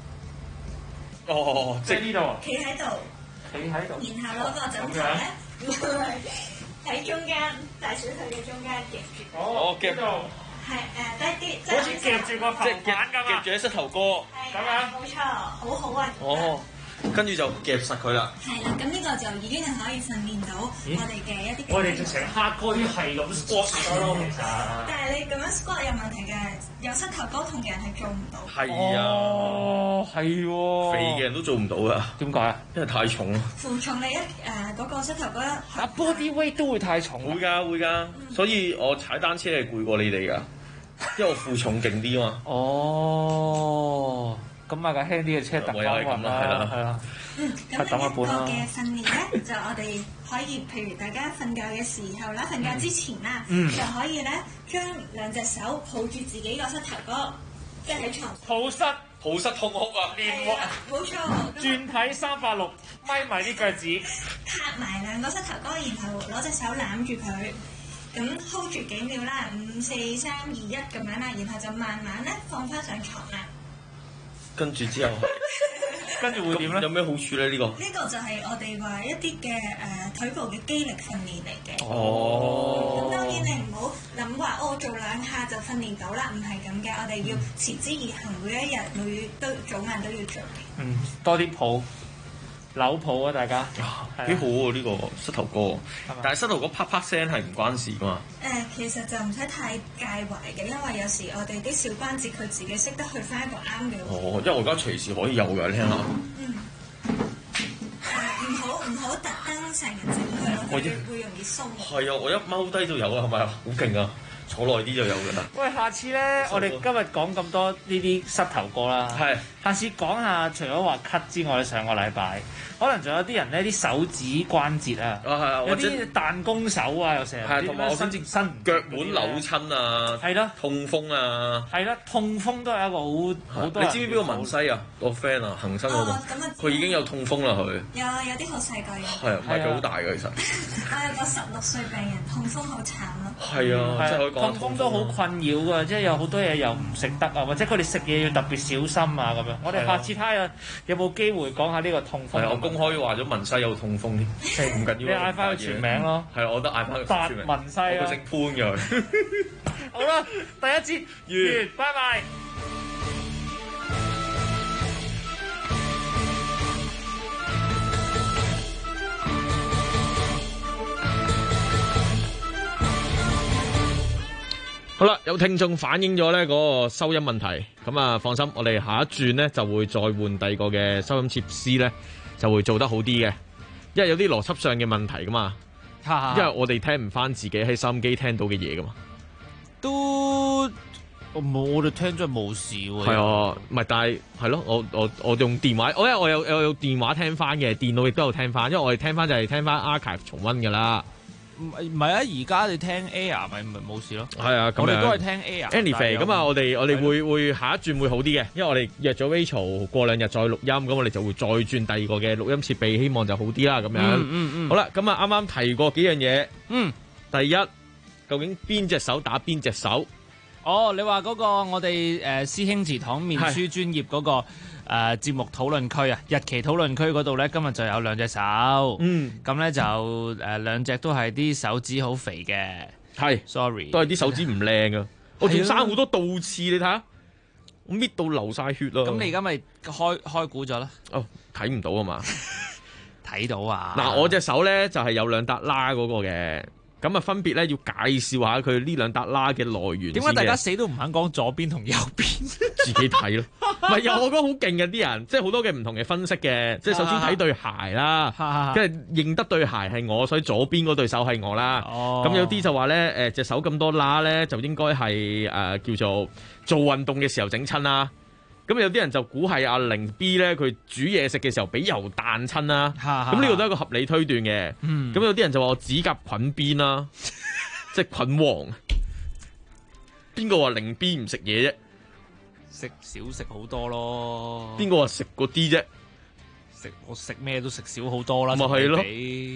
即係呢度。 企喺度。然後攞個枕頭咧喺中間大小腿嘅中間夾住。 夾到。 係低啲， 好似夾住個頭板咁夾住喺膝頭哥。 咁樣。冇錯，好好啊。 跟住就夾實佢啦。 係啦，咁呢個就已經係可以訓練到我哋嘅一啲。 我哋直情黑哥啲係咁 squat 咯，其實。 但係你咁樣 squat 有問題嘅，有膝頭哥痛嘅人係做唔到。 係啊， 係喎。 肥嘅人都做唔到噶。點解啊？因為太重啦。 負重你嗰個膝頭哥 body weight 都會太重。 會㗎，所以我踩單車係攰過你哋㗎，因為我負重勁啲啊嘛。 咁買架輕啲嘅車特啱運啦，係啦。 咁另一個嘅訓練咧，就我哋可以，譬如大家瞓覺嘅時候啦，瞓覺之前啦，就可以咧將2隻手抱住自己個膝頭哥，即係喺床。 抱膝痛哭啊！ 練喎。冇錯。 轉體386，咪埋啲腳趾。 拍埋2個膝頭哥，然後攞隻手攬住佢，咁 hold 住幾秒啦，5、4、3、2、1咁樣啦，然後就慢慢咧放翻上床啦。 跟住之後跟住會點咧？ 有咩好處咧？呢個呢個就係我哋話一啲嘅腿部嘅肌力訓練嚟嘅。 哦。 咁當然你唔好諗話我做2下就訓練到啦，唔係咁嘅。我哋要持之以恆，每一日都早晚都要做嘅。 多啲抱。扭抱啊！大家幾好喎呢個膝頭哥，但係膝頭哥啪啪聲係唔關事噶嘛？ 其實就唔使太介懷嘅，因為有時我哋啲小關節佢自己識得去翻一個啱嘅。 哦，因為我而家隨時可以有㗎，你聽下。 唔好特登成日整佢咯，會容易鬆。 係啊，我一踎低就有啊，係咪啊？好勁啊！坐耐啲就有㗎啦。 喂，下次咧，我哋今日講咁多呢啲膝頭哥啦。係。下次講下，除咗話咳之外，上個禮拜可能仲有啲人咧，啲手指關節啊，有啲彈弓手啊，又成日係同埋我先至腳腕扭親啊，係啦，痛風啊， 係啦，痛風都係一個好多。 你知唔知邊個文西啊？我 friend 啊，恒生嗰個，佢已經有痛風啦，佢有啲好細個嘅， 係啊，唔係佢好大嘅其實。 我有個16歲病人，痛風好慘咯。 係啊，即係可以講痛風都好困擾㗎，即係有好多嘢又唔食得啊，或者佢哋食嘢要特別小心啊咁樣。我哋下次睇下有冇機會講下呢個痛風。 係我公開話咗文西有痛風添，唔緊要。 你嗌翻佢全名咯。 係啊，我都嗌翻佢全名。 文西啊。 佢姓潘嘅佢。 好啦，第一節完，拜拜。 好啦，有聽眾反映咗呢嗰個收音問題，咁啊放心，我哋下一轉呢就會再換第二個嘅收音設施呢，就會做得好啲嘅，因為有啲邏輯上嘅問題噶嘛，因為我哋聽唔翻自己喺收音機聽到嘅嘢噶嘛， 都冇我哋聽咗冇事喎。 係啊，唔係但係係咯，我用電話，因為我有電話聽翻嘅，電腦亦都有聽翻，因為我哋聽翻就係聽翻 archive 重溫噶啦。 唔係啊！而家你聽 Air 咪冇事咯。 係啊， 我哋都係聽 Air。 Anyway，咁啊，我哋會下一轉會好啲嘅，因為我哋約咗 Rachel 過2日再錄音，咁我哋就會再轉第二個嘅錄音設備，希望就好啲啦。咁樣，好啦，咁啊，啱啱提過幾樣嘢。第一，究竟邊隻手打邊隻手？ 哦，你話嗰個我哋師兄祠堂面書專業嗰個節目討論區啊，日期討論區嗰度咧，今日就有2隻手。咁咧就2隻都係啲手指好肥嘅。係 ，sorry， 都係啲手指唔靚啊！我仲生好多倒刺，你睇下，我搣到流晒血啦。咁你而家咪開估咗啦？哦，睇唔到啊嘛？睇到啊！嗱，我隻手咧就係有2笪拉嗰個嘅。咁啊，分別咧要介紹下佢呢2笪拉嘅來源。點解大家死都唔肯講左邊同右邊？自己睇咯。唔係，有我覺得好勁嘅啲人，即係好多嘅唔同嘅分析嘅。即係首先睇對鞋啦，跟住認得對鞋係我，所以左邊嗰對手係我啦。咁有啲就話咧，隻手咁多拉咧，就應該係叫做做運動嘅時候整親啦。咁有啲人就估係阿0 B 咧，佢煮嘢食嘅時候俾油彈親啦。咁呢個都係一個合理推斷嘅。咁有啲人就話我指甲菌邊啦，即係菌黃。邊個話0 B 唔食嘢啫？食少食好多咯。邊個話食嗰啲啫？我食咩都食少好多啦。咪係咯。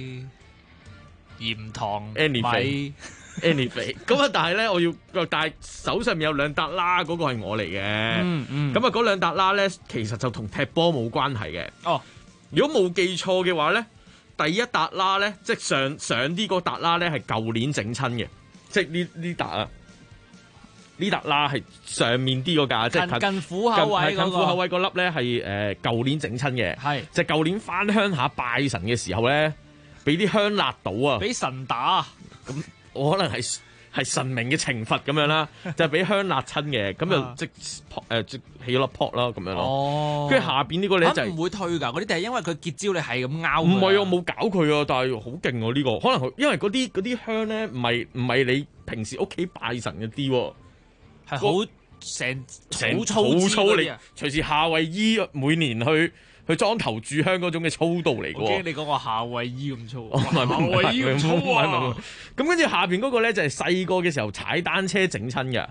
鹽糖米。Anyway， 咁啊，但係咧，但係手上面有2笪拉，嗰個係我嚟嘅。咁啊，嗰2笪拉咧，其實就同踢波冇關係嘅。哦，如果冇記錯嘅話咧，第一笪拉咧，即係上啲嗰笪拉咧，係舊年整親嘅，即係呢笪啊，呢笪拉係上面啲嗰架，即係近虎口位近虎口位嗰粒咧係舊年整親嘅，係就舊年翻鄉下拜神嘅時候咧，俾啲香辣到啊，俾神打咁。我可能係神明嘅懲罰咁樣啦，就係俾香辣親嘅，咁就即起咗粒泡啦咁樣咯。哦，跟住下邊呢個咧就唔會退㗎，嗰啲定係因為佢結焦你係咁拗。唔係啊，冇搞佢啊，但係好勁喎呢個。可能因為嗰啲香咧，唔係你平時屋企拜神嗰啲，係好成粗你隨時夏威夷每年去裝頭炷香嗰種嘅粗度嚟嘅喎。我驚你講個夏威夷咁粗，夏威夷咁粗啊！咁跟住下邊嗰個咧就係細個嘅時候踩單車整親嘅。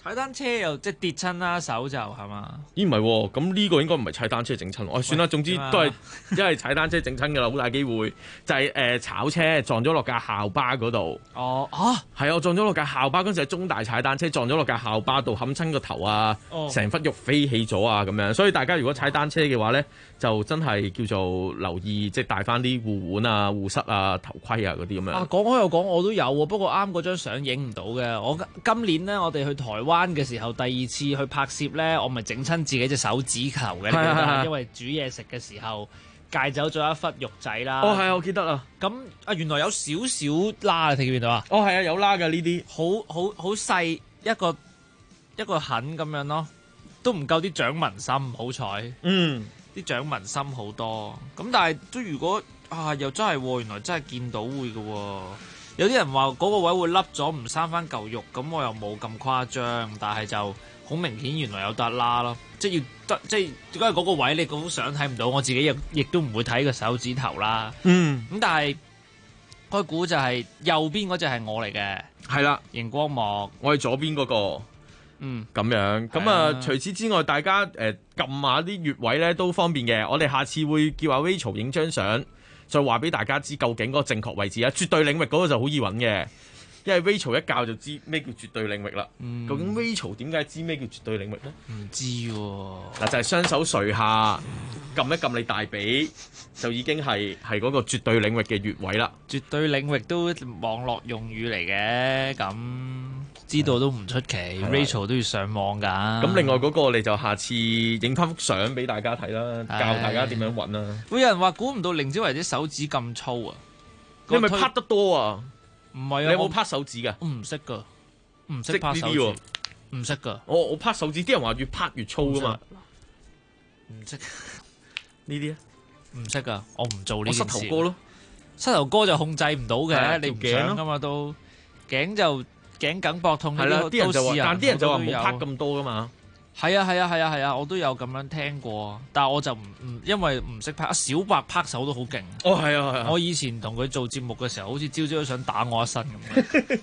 踩單車又即係跌親啦手就係嘛？ 咦唔係喎，咁呢個應該唔係踩單車整親，我算啦，總之都係一係踩單車整親㗎啦，好大機會就係炒車撞咗落架校巴嗰度。 哦啊， 係啊，我撞咗落架校巴嗰陣時喺中大踩單車撞咗落架校巴度，冚親個頭啊，成忽肉飛起咗啊咁樣，所以大家如果踩單車嘅話咧，就真係叫做留意，即係帶翻啲護腕啊、護膝啊、頭盔啊嗰啲咁樣。 啊，講開又講，我都有喎，不過啱嗰張相影唔到嘅。我今年咧，我哋去台灣嘅時候，第2次去拍攝咧，我咪整親自己隻手指頭嘅，因為煮嘢食嘅時候戒走咗一忽肉仔啦。 哦，係啊，我記得啊。 咁啊，原來有少少拉，睇見到啊？ 哦，係啊，有拉㗎呢啲， 好細一個痕咁樣咯，都唔夠啲掌紋深，好彩。啲掌紋深好多。咁但係都如果又真係喎，原來真係見到會嘅喎。有啲人話嗰個位會凹咗，唔生翻嚿肉，咁我又冇咁誇張，但係就好明顯原來有得拉咯，即係要得，即係如果係嗰個位你嗰幅相睇唔到，我自己亦都唔會睇個手指頭啦。咁但係開估就係右邊嗰隻係我嚟嘅， 係啦， 熒光幕， 我係左邊嗰個，咁樣。咁啊，除此之外，大家撳下啲穴位咧都方便嘅。我哋下次會叫阿 Rachel 影張相。再話俾大家知究竟嗰個正確位置啊！絕對領域嗰個就好易揾嘅，因為 Rachel 一教就知咩叫絕對領域啦。究竟 Rachel 點解知咩叫絕對領域咧？ 唔知喎。嗱， 就係雙手垂下，撳一撳你大髀，就已經係嗰個絕對領域嘅穴位啦。 絕對領域都網絡用語嚟嘅，咁知道都唔出奇。Rachel 都要上網㗎。 咁另外嗰個我哋就下次影翻幅相俾大家睇啦，教大家點樣揾啦。 會有人話估唔到凌子維啲手指咁粗啊！ 你咪拍得多啊？ 唔係啊！ 你有冇拍手指㗎？ 我唔識㗎，唔識拍手指，唔識㗎。 我拍手指，啲人話越拍越粗㗎嘛。 唔識呢啲啊？ 唔識㗎，我唔做呢件事。 膝頭哥咯， 膝頭哥就控制唔到嘅，你唔想㗎嘛都頸就。頸梗膊痛呢啲啲人就話，但啲人就話冇拍咁咁多噶嘛。 係啊，我都有咁樣聽過，但係我就唔因為唔識拍。小白拍手都好勁。 哦，係啊。 我以前同佢做節目嘅時候，好似朝朝都想打我一身咁。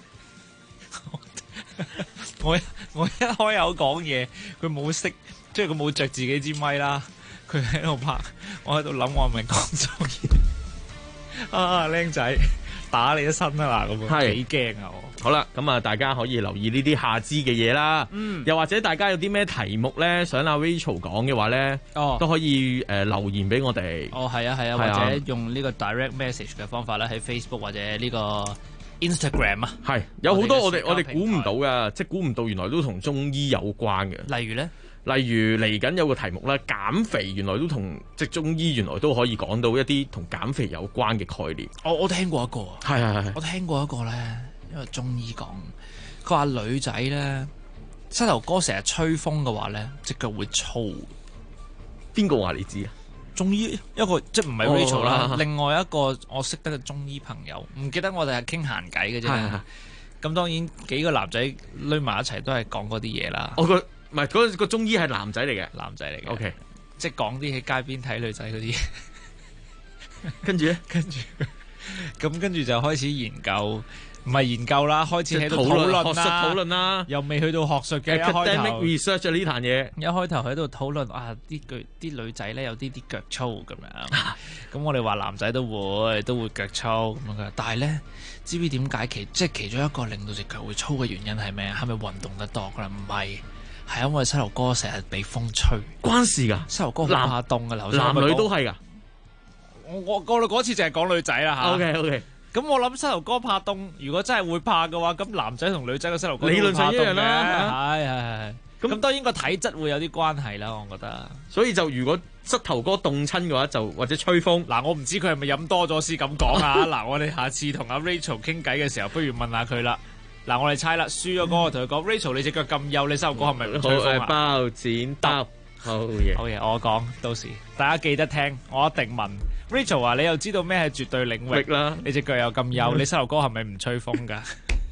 我一開口講嘢，佢冇識，即係佢冇着自己支咪啦。佢喺度拍，我喺度諗，我係咪講錯嘢啊？僆仔打你一身啊嗱，咁啊幾驚啊！ 好啦，咁啊，大家可以留意呢啲下肢嘅嘢啦。又或者大家有啲咩題目咧，想阿 Rachel 講嘅話咧，都可以留言俾我哋。 係啊，或者用呢個 direct message 嘅方法咧，喺 Facebook 或者呢個 Instagram 啊。係有好多我哋估唔到噶，即係估唔到原來都同中醫有關嘅。 例如咧？ 例如嚟緊有個題目咧，減肥原來都同即係中醫原來都可以講到一啲同減肥有關嘅概念。 我聽過一個。 係。 我聽過一個咧。因為中醫講，佢話女仔咧膝頭哥成日吹風嘅話咧，隻腳會粗。 邊個話你知啊？ 中醫一個即係唔係 Rachel 啦，另外一個我識得嘅中醫朋友，唔記得我哋係傾閒偈嘅啫。咁當然幾個男仔攆埋一齊都係講嗰啲嘢啦。 我個唔係嗰個中醫係男仔嚟嘅， 男仔嚟嘅。 OK， 即係講啲喺街邊睇女仔嗰啲。 跟住咧， 跟住就開始研究。唔係研究啦，開始喺度討論學術討論啦， 又未去到學術嘅。 Academic research 呢壇嘢， 一開頭喺度討論啲女仔咧有啲腳粗咁樣，咁我哋話男仔都會腳粗咁樣，但係咧知唔知點解即係其中一個令到隻腳會粗嘅原因係咩啊？係咪運動得多啦？唔係，係因為膝頭哥成日俾風吹， 關事㗎。 膝頭哥好怕凍㗎， 男女都係㗎。 我嗰次淨係講女仔啦嚇。 OK。 咁我諗膝頭哥怕凍，如果真係會怕嘅話，咁男仔同女仔嘅膝頭哥理論上一樣啦。 係。咁當然個體質會有啲關係啦，我覺得。 所以就如果膝頭哥凍親嘅話，就或者吹風。 嗱，我唔知佢係咪飲多咗先咁講啊。嗱，我哋下次同阿 Rachel 傾偈嘅時候，不如問下佢啦。嗱，我哋猜啦，輸咗嗰個同佢講，Rachel 你隻腳咁幼，你膝頭哥係咪唔吹風啊？ 包剪揼，好嘢。 好嘢，我講，到時大家記得聽，我一定問。Rachel 話：你又知道咩係絕對領域啦？ 你隻腳又咁幼，你膝頭哥係咪唔吹風㗎？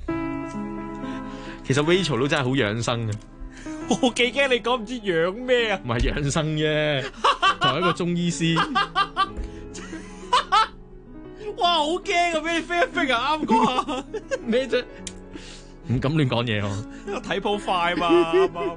其實 Rachel 都真係好養生嘅。 我幾驚你講唔知養咩啊？ 唔係養生啫，作為一個中醫師。哇！好驚啊！俾你飛一飛啊！啱啩咩啫？唔唔敢亂講嘢喎。 睇鋪快嘛，啱啱。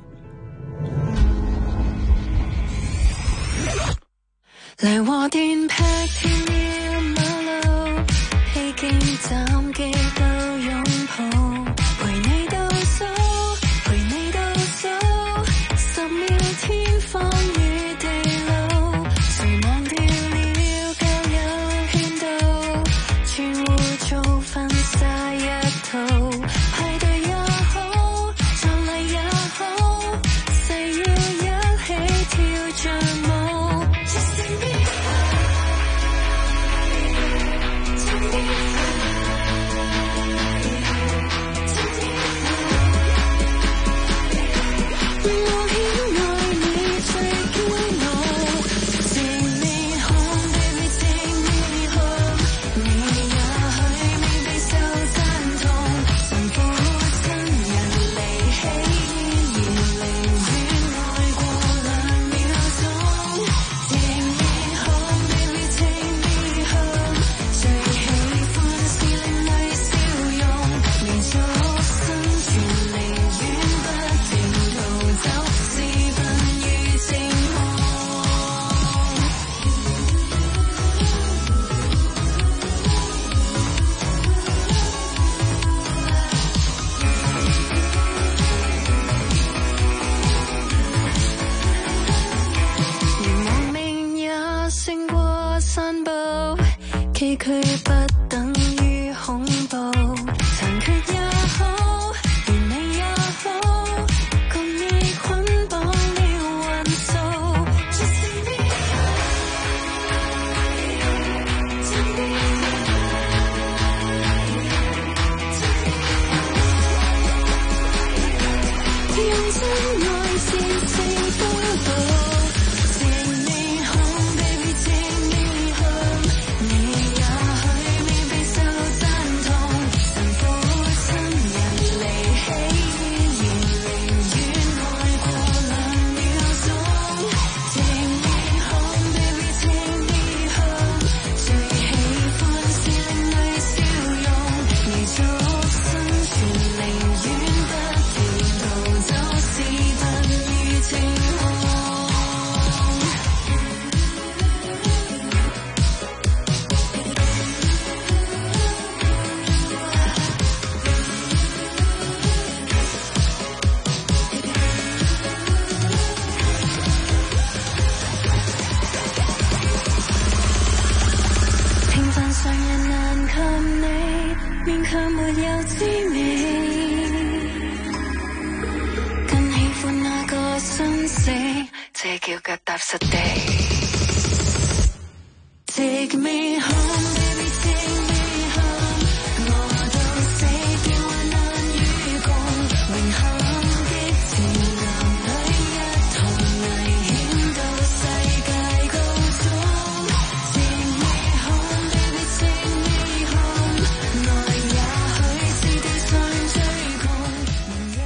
嚟和電劈天要馬路，披荊斬棘都擁抱，陪你到數，陪你到數，10秒天荒與地老，誰忘掉了交友圈道，全污糟婚紗一套，派對也好，葬禮也好，誓要一起跳着舞。崎嶇不等於恐怖，殘缺也好，完美也好，共你捆綁了運數。用真愛戰勝風暴。叫腳踏實地 Take me home baby take me home 我到死變幻難與共榮幸激情男女一同危險到世界高中 Take me home baby take me home 愛也許是地上最窮明日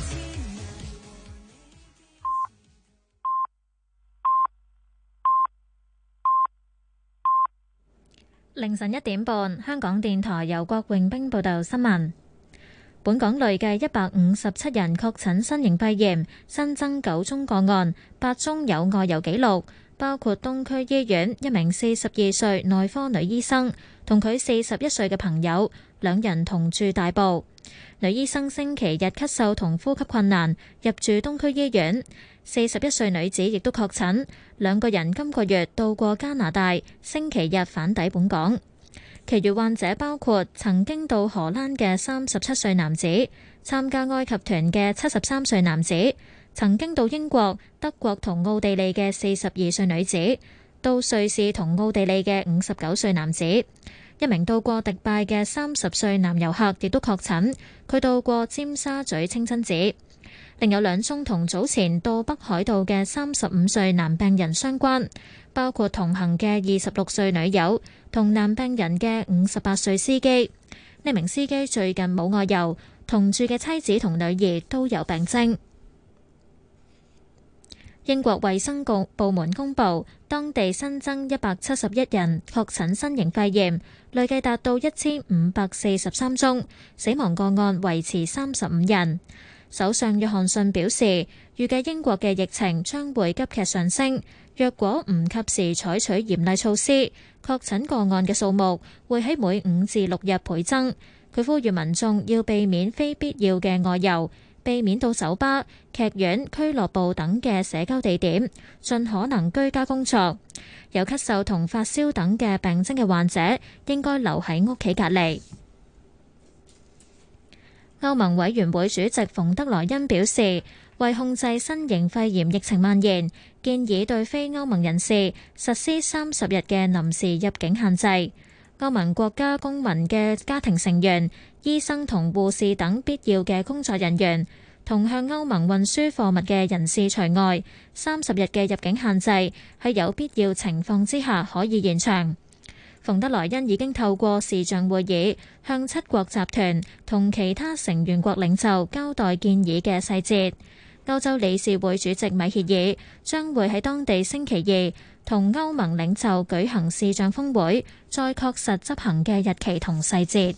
凌晨1點半，香港電台由郭榮兵報道新聞。本港累計157人確診新型肺炎，新增9宗個案，8宗有外遊記錄，包括東區醫院一名42歲內科女醫生同佢41歲嘅朋友，2人同住大埔。女醫生星期日咳嗽同呼吸困難，入住東區醫院。41歲女子亦都確診，2個人今個月到過加拿大，星期日返抵本港。其餘患者包括曾經到荷蘭嘅37歲男子，參加埃及團嘅73歲男子，曾經到英國、德國同奧地利嘅42歲女子，到瑞士同奧地利嘅59歲男子。一名到過迪拜嘅30歲男遊客亦都確診，佢到過尖沙咀清真寺。另有2宗同早前到北海道嘅35歲男病人相關，包括同行嘅26歲女友同男病人嘅58歲司機。呢名司機最近冇外遊，同住嘅妻子同女兒都有病徵。 英國衛生局部門公布，當地新增171人確診新型肺炎，累計達到1543宗，死亡個案維持35人。首相約翰遜表示，預計英國嘅疫情將會急劇上升，若果唔及時採取嚴厲措施，確診個案嘅數目會喺每5至6日倍增。佢呼籲民眾要避免非必要嘅外遊，避免到酒吧、劇院、俱樂部等嘅社交地點，盡可能居家工作。有咳嗽同發燒等嘅病徵嘅患者應該留喺屋企隔離。歐盟委員會主席馮德萊恩表示，為控制新型肺炎疫情蔓延，建議對非歐盟人士實施30日嘅臨時入境限制。歐盟國家公民嘅家庭成員、醫生同護士等必要嘅工作人員，同向歐盟運輸貨物嘅人士除外。30日嘅入境限制喺有必要情況之下可以延長。馮德萊恩已經透過視像會議向7國集團同其他成員國領袖交代建議嘅細節。歐洲理事會主席米歇爾將會喺當地星期2同歐盟領袖舉行視像峰會，再確實執行嘅日期同細節。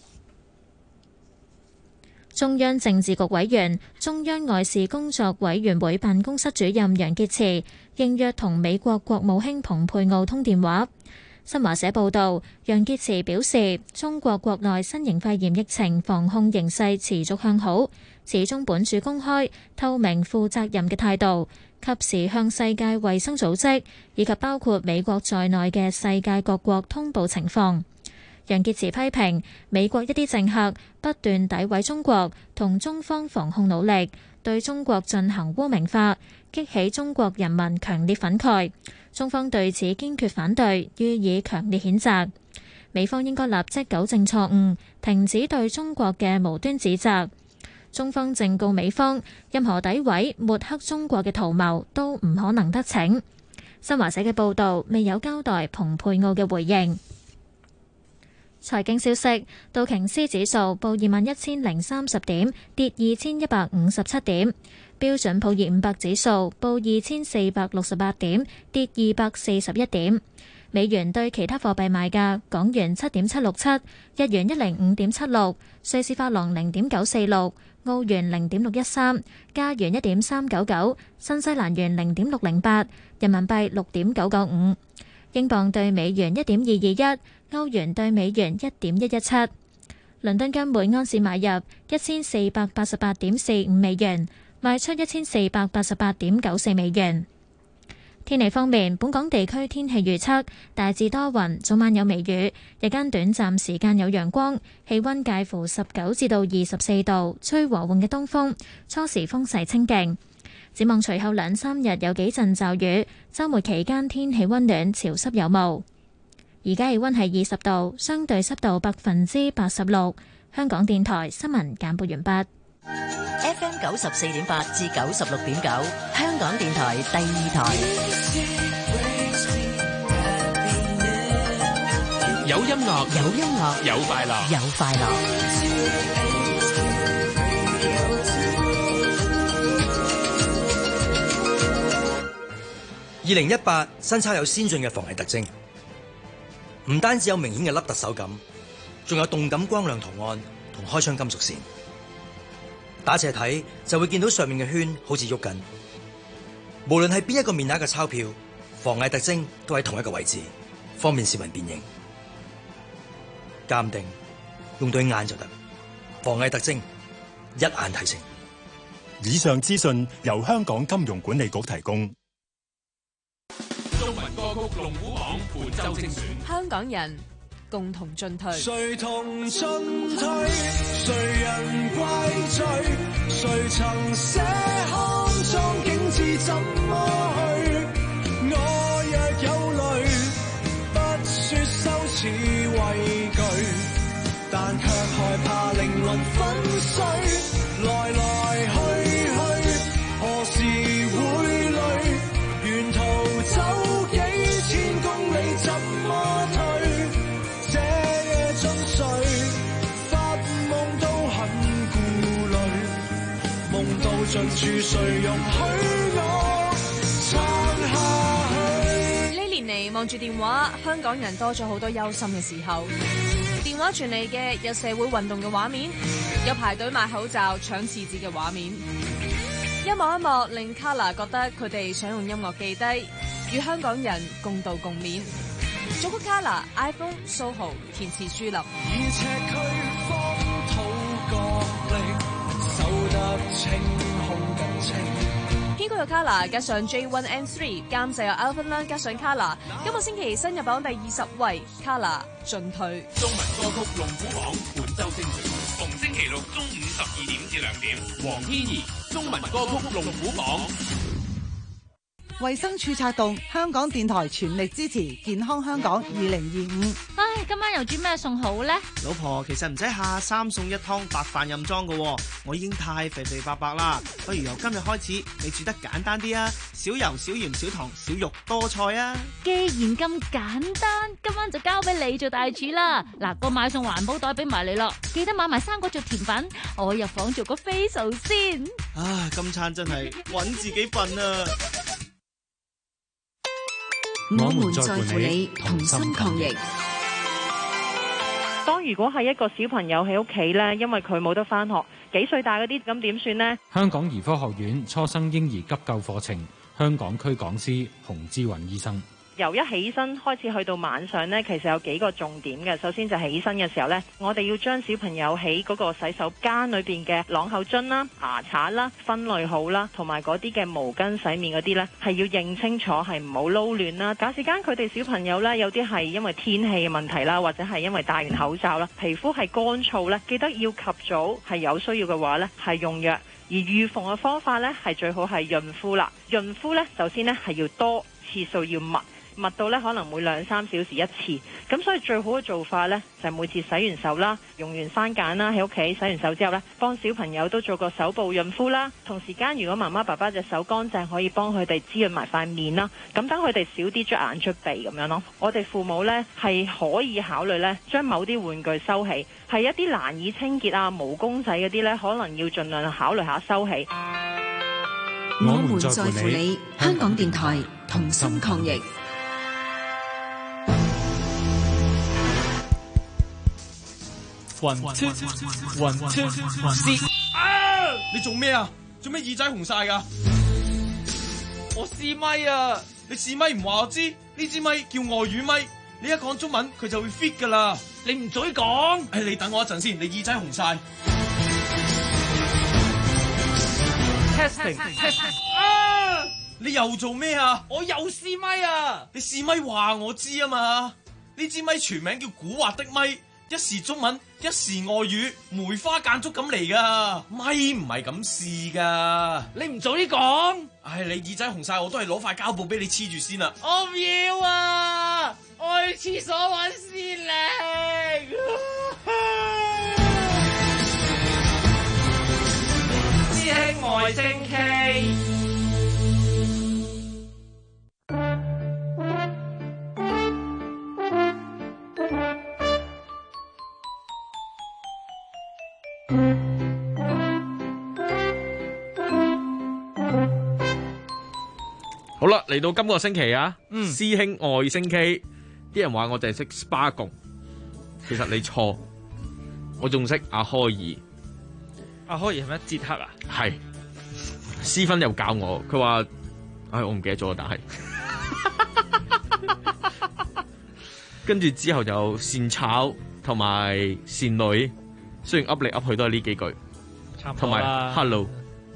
中央政治局委員、中央外事工作委員會辦公室主任楊潔篪應約同美國國務卿蓬佩奧通電話。新華社報道，楊潔篪表示，中國國內新型肺炎疫情防控形勢持續向好，始終本住公開、透明、負責任嘅態度，及時向世界衛生組織以及包括美國在內嘅世界各國通報情況。楊潔篪批評美國一啲政客不斷詆毀中國同中方防控努力，對中國進行污名化，激起中國人民強烈憤慨。中方對此堅決反對，予以強烈譴責。美方應該立即糾正錯誤，停止對中國嘅無端指責。中方正告美方，任何詆毀、抹黑中國嘅圖謀都唔可能得逞。新華社嘅報導未有交代蓬佩奧嘅回應。財經消息，道瓊斯指數報21,030點，跌2157點。標準普爾500指數報2468點，跌241點。美元對其他貨幣賣價：港元7.767，日元105.76，瑞士法郎0.946，澳元0.613，加元1.399，新西蘭元0.608，人民幣6.995，英鎊對美元1.221，歐元對美元1.117。倫敦金每安士買入1488.45美元。賣出1488.94美元。天氣方面，本港地區天氣預測大致多雲，早晚有微雨，日間短暫時間有陽光，氣溫介乎19至到24度，吹和緩嘅東風，初時風勢清勁。展望隨後2-3日有幾陣驟雨，週末期間天氣溫暖，潮濕有霧。而家氣溫係20度，相對濕度86%。香港電台新聞簡報完畢。 FM 94.8至96.9，香港電台第2台。 有音樂， 有音樂， 有快樂， 有快樂。 2018新鈔有先進嘅防偽特徵，唔單止有明顯嘅凹凸手感，仲有動感光亮圖案同開窗金屬線。打斜睇就會見到上面嘅圈好似喐緊。無論係邊一個面額嘅鈔票，防偽特徵都喺同一個位置，方便市民辨認。鑑定用對眼就得，防偽特徵一眼睇清。 以上資訊由香港金融管理局提供。 中文歌曲龍虎榜伴奏精選， 香港人共同進退。 誰同進退？誰人怪罪？誰曾寫康莊景致怎麼去？我若有淚，不說羞恥畏懼，但卻害怕靈魂粉碎。來來去去，何時會累？沿途走幾千公里，怎麼退？這夜盡睡，發夢都很顧慮，夢到盡處，誰容許我？ 望住電話，香港人多咗好多憂心嘅時候。電話傳嚟嘅有社會運動嘅畫面，有排隊買口罩搶廁紙嘅畫面。一幕一幕令 Carla 覺得佢哋想用音樂記低，與香港人共度共勉。作曲 Carla、iPhone、SoHo 填詞朱立。 以赤區荒土角力，守得清空更清。 編曲有 Carla 加上 J1N3， 監製有 Alvin Lam 加上 Carla。今個星期新入榜第20位 Carla 進退。 中文歌曲龍虎榜本周精選，逢星期六中午12點至2點。黃天怡中文歌曲龍虎榜。 衛生署策動，香港電台全力支持健康香港2025。 唉，今晚又煮咩餸好呢？ 老婆，其實唔使下3餸1湯白飯任裝㗎，我已經太肥肥白白啦。不如由今日開始，你煮得簡單啲啊，少油少鹽少糖少肉多菜啊。 既然咁簡單，今晚就交俾你做大廚啦。嗱，個買餸環保袋俾埋你咯，記得買埋生果做甜品。我入房做個 facial 先。 唉，今餐真係揾自己笨啊！ 我們在乎你，同心抗疫。 當如果係一個小朋友喺屋企呢，因為佢冇得返學，幾歲大嗰啲咁點算呢？ 香港兒科學院初生嬰兒急救課程香港區講師洪之雲醫生。 由一起身開始去到晚上呢，其實有幾個重點嘅。首先就起身嘅時候呢，我哋要將小朋友喺嗰個洗手間裏邊嘅朗口樽啦、牙刷啦分類好啦，同埋嗰啲嘅毛巾洗面嗰啲呢，係要認清楚，係唔好撈亂啦。假時間佢哋小朋友呢，有啲係因為天氣嘅問題啦，或者係因為戴完口罩啦，皮膚係乾燥呢，記得要及早係有需要嘅話呢，係用藥。而預防嘅方法呢，係最好係潤膚啦。潤膚呢，首先呢，係要多，次數要密。密到咧可能每2-3小時一次，咁所以最好嘅做法呢，就係每次洗完手啦，用完番梘啦，喺屋企洗完手之後呢，幫小朋友都做個手部潤膚啦。同時間如果媽媽爸爸隻手乾淨，可以幫佢哋滋潤埋塊面啦，咁等佢哋少啲捽眼捽鼻咁樣咯。我哋父母呢，係可以考慮呢，將某啲玩具收起，係一啲難以清潔啊毛公仔嗰啲呢，可能要盡量考慮下收起。 我們在乎你，香港電台同心抗疫。 雲你做咩啊？做咩耳仔紅晒噶？我試咪啊！你試咪唔話我知？呢支咪叫外語咪，你一講中文佢就會 fit 噶啦。你唔嘴講？你等我一陣先，你耳仔紅晒。Testing 啊！你又做咩啊？我又試咪啊！你試咪話我知啊嘛？呢支咪全名叫古惑的咪。一時中文，一時外語，梅花間竹咁嚟噶，咪唔係咁試噶。你唔早啲講，你耳仔紅晒，我都係攞塊膠布俾你黐住先啦。我唔要啊，我去廁所搵先嚟。師兄外星 K。好啦，嚟到今個星期啊，師兄外星 K，啲人話我淨係識 Sparkle，其實你錯，我仲識阿開爾。 阿開爾係咩？捷克啊？ 係，思芬又教我，佢話，我唔記得咗，但係，跟住之後就善炒同埋善女，雖然噏嚟噏去都係呢幾句，同埋 hello。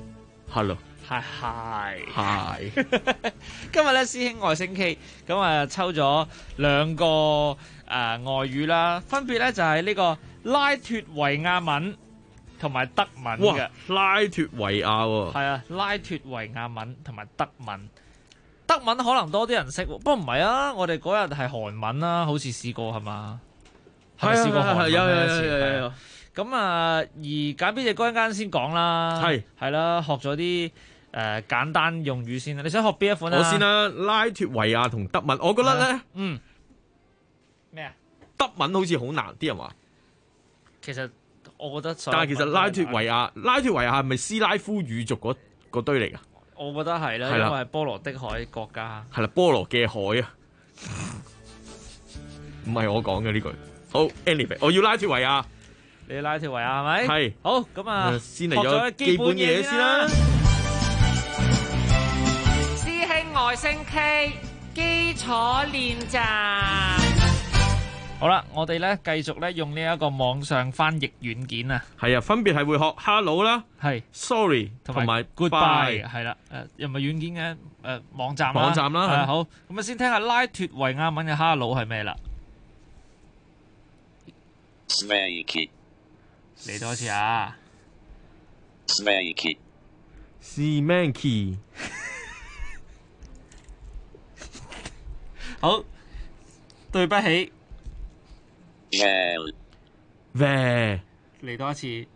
係， 今日咧師兄外星 K， 咁啊抽咗2個外語啦，分別咧就係呢個拉脫維亞文同埋德文嘅。 拉脫維亞喎， 係啊，拉脫維亞文同埋德文。德文可能多啲人識，不過唔係啊，我哋嗰日係韓文啦，好似試過係嘛？係咪試過韓文有。咁啊，而揀邊隻歌一間先講啦，係啦，學咗啲簡單用語先啦。你想學邊一款啊？ 我先啦，拉脫維亞同德文，我覺得咧， 咩啊？ 德文好似好難，啲人話。 其實我覺得， 但係其實拉脫維亞係咪斯拉夫語族嗰堆嚟㗎？ 我覺得係啦，因為係波羅的海國家。 係啦，波羅嘅海啊。 唔係我講嘅呢句。好 ，anyway， 我要拉脫維亞。 你要拉脫維亞係咪？ 係。 好，咁啊， 先嚟咗基本嘢先啦。 師兄外星 K 基礎練習。好啦，我哋咧繼續咧用呢一個網上翻譯軟件啊。 係啊，分別係會學 hello 啦， 係 sorry 同埋 goodbye 係啦。又唔係軟件嘅網站啦。 網站啦。 好，咁啊先聽下拉脫維亞文嘅 hello 係咩啦 ？Smaky 嚟多次啊 ！Smaky Smaky 好，對不起。 Well 嚟多一次。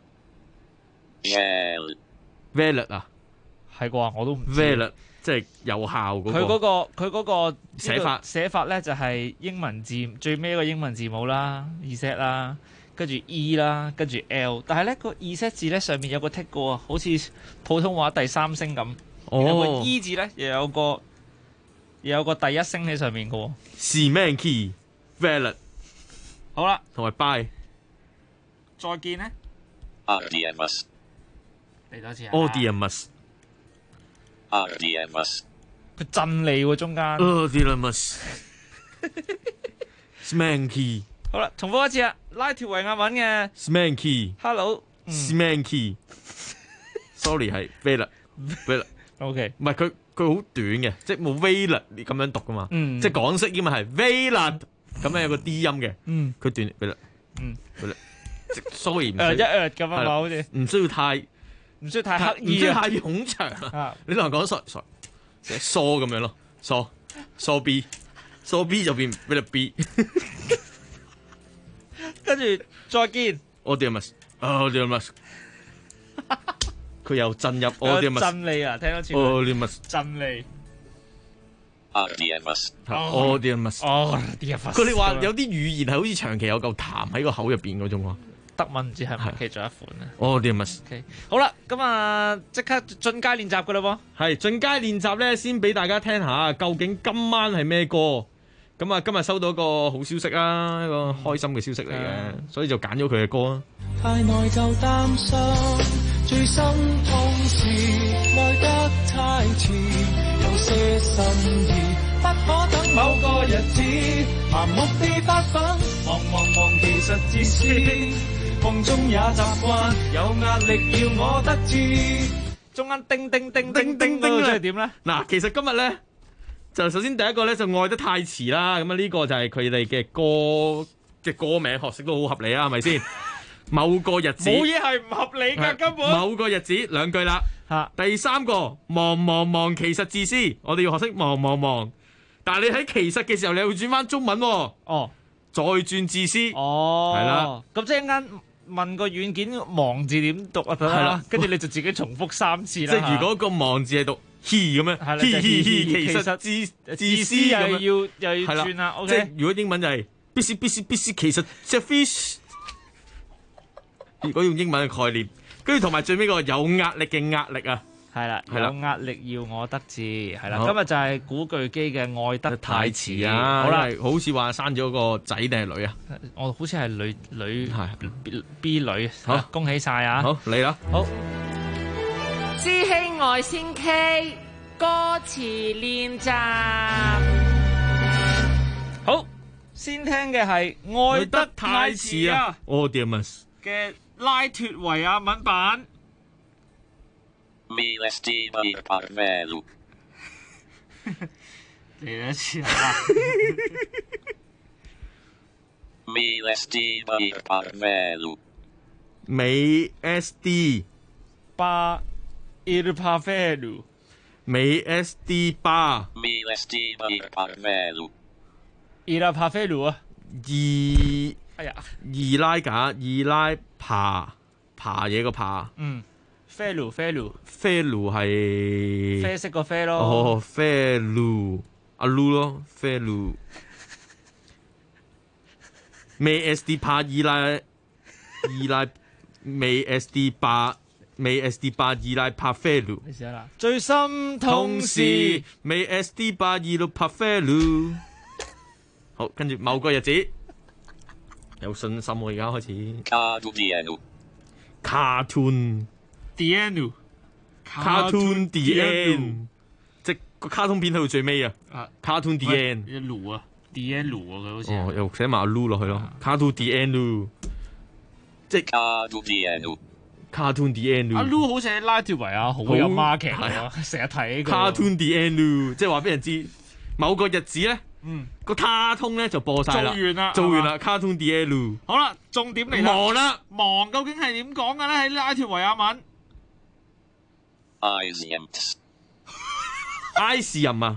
Valid 啊， 係啩？我都唔知。 Valid 即係有效嗰個。 佢嗰個寫法咧就係英文字最尾一個英文字母啦 ，Z 啦，跟住 E 啦，跟住 L。但係咧個 Z 字咧上面有個 tick 嘅喎，好似普通話第三聲咁。有個 E 字咧又有個第一聲喺上面嘅喎。 Smaky Valid。 好啦， 同埋 bye， 再見咧。 Audimus 嚟多次啊 ！Audimus 佢震你喎中間。 Audimus Smanky 好啦，重複一次啊！拉脫維亞文嘅 Smanky Hello Smanky Sorry 係 Valid OK 唔係佢好短嘅，即係冇 Valid 咁樣讀噶嘛，即係港式英文係 Valid。咁樣有個 D 音嘅，佢斷俾啦，sorry 唔需要一咁啊嘛，好似唔需要太刻意， 唔需要太冗長啊！你同人講 sorry，寫疏咁樣咯，疏 B 就變俾啦 B， 跟住再見。 Audimus，佢又震入 Audimus， 震你啊！聽多次 Audimus， 震你。 Audimus， 佢哋話有啲語言係好似長期有嚿痰喺個口入邊嗰種喎。 德文唔知係咪其中一款咧 ？Audimus。 好啦，咁啊即刻進階練習噶啦喎。 係進階練習咧，先俾大家聽下究竟今晚係咩歌。咁啊，今日收到一個好消息啦，一個開心嘅消息嚟嘅，所以就揀咗佢嘅歌啊。 太耐就擔心，最心痛是愛得太遲，有些心意不可等某個日子，盲目地發奮，忙其實自私，夢中也習慣，有壓力要我得知。 中間叮叮叮叮叮叮即係點咧？ 嗱，其實今日咧就首先第一個咧就愛得太遲啦，咁啊呢個就係佢哋嘅歌嘅歌名，學識都好合理啊，係咪先？某個日子冇嘢係唔合理㗎，根本。 某個日子兩句啦。第三個忙其實自私，我哋要學識忙。但係你喺其實嘅時候，你要轉翻中文喎。再轉自私。係啦。 咁即係一間問個軟件忙字點讀啊？係啦。跟住你就自己重複3次啦。 即係如果個忙字係讀 he 咁樣，he 其實自私又要轉啦。 即係如果英文就係 busy 其實即係 fish。如果用英文嘅概念，跟住同埋最尾個有壓力嘅壓力啊， 係啦，有壓力要我得志，係啦。今日就係古巨基嘅愛得太遲啊！ 好啦，好似話生咗個仔定係女啊？ 我好似係女 B 女，好恭喜晒啊！ 好嚟啦， 好。師兄外星 K 歌詞練習，好，先聽嘅係愛得太遲啊 ！Audimus 嘅拉脫維亞文版。 Mi l'estima per velu。 嚟一次啊 Mi l'estima per velu。 美 SD 巴 il pavelu。 美 SD 巴。 Mi l'estima per velu。 il pavelu 啊。哎呀， 二拉架，二拉爬嘢個爬。 Felu 係啡色個啡咯。 哦，Felu 阿 Lu 咯 ，Felu。美 SD 爬二拉美 SD 巴二拉爬 Felu。 你試下啦。最心痛是美 SD 巴二路爬 Felu。好，跟住某個日子。 有信心喎，而家開始。 Cartoon Cartoon the end， 即係個卡通片去到最尾啊。Cartoon the end， 一路啊 ，the end 啊，佢好似。 哦，又寫埋阿 Lu 落去咯。Cartoon the end， 即係 Cartoon the end。 阿 Lu 好似喺拉脫維亞好有 market 啊，成日睇。 Cartoon the end， 即係話俾人知某個日子咧。個卡通咧就播晒啦，做完啦。Cartoon the end。 好啦，重點嚟啦， 忙啦， 忙究竟係點講嘅咧？喺拉脫維亞文 ICMT 啊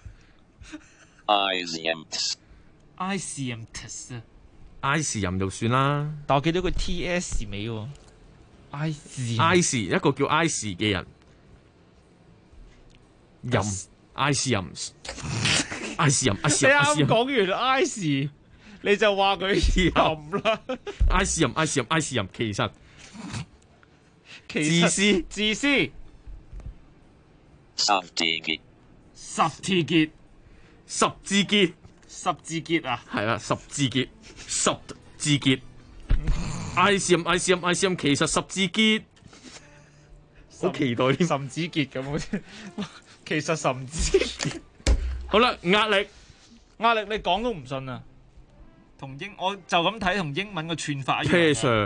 ，ICM 就算啦。 但我記得個 TS 尾喎 ，IC 一個叫 IC 嘅人，任 ICM。I 試任， 你啱講完 I 試，你就話佢任啦。 I 試任，其實自私， 十字結啊， 係啦，十字結。I 試任，其實十字結，好期待添， 岑子傑咁好似，其實岑子傑。 好啦，壓力你講都唔信啊！我就咁睇同英文嘅串法一樣。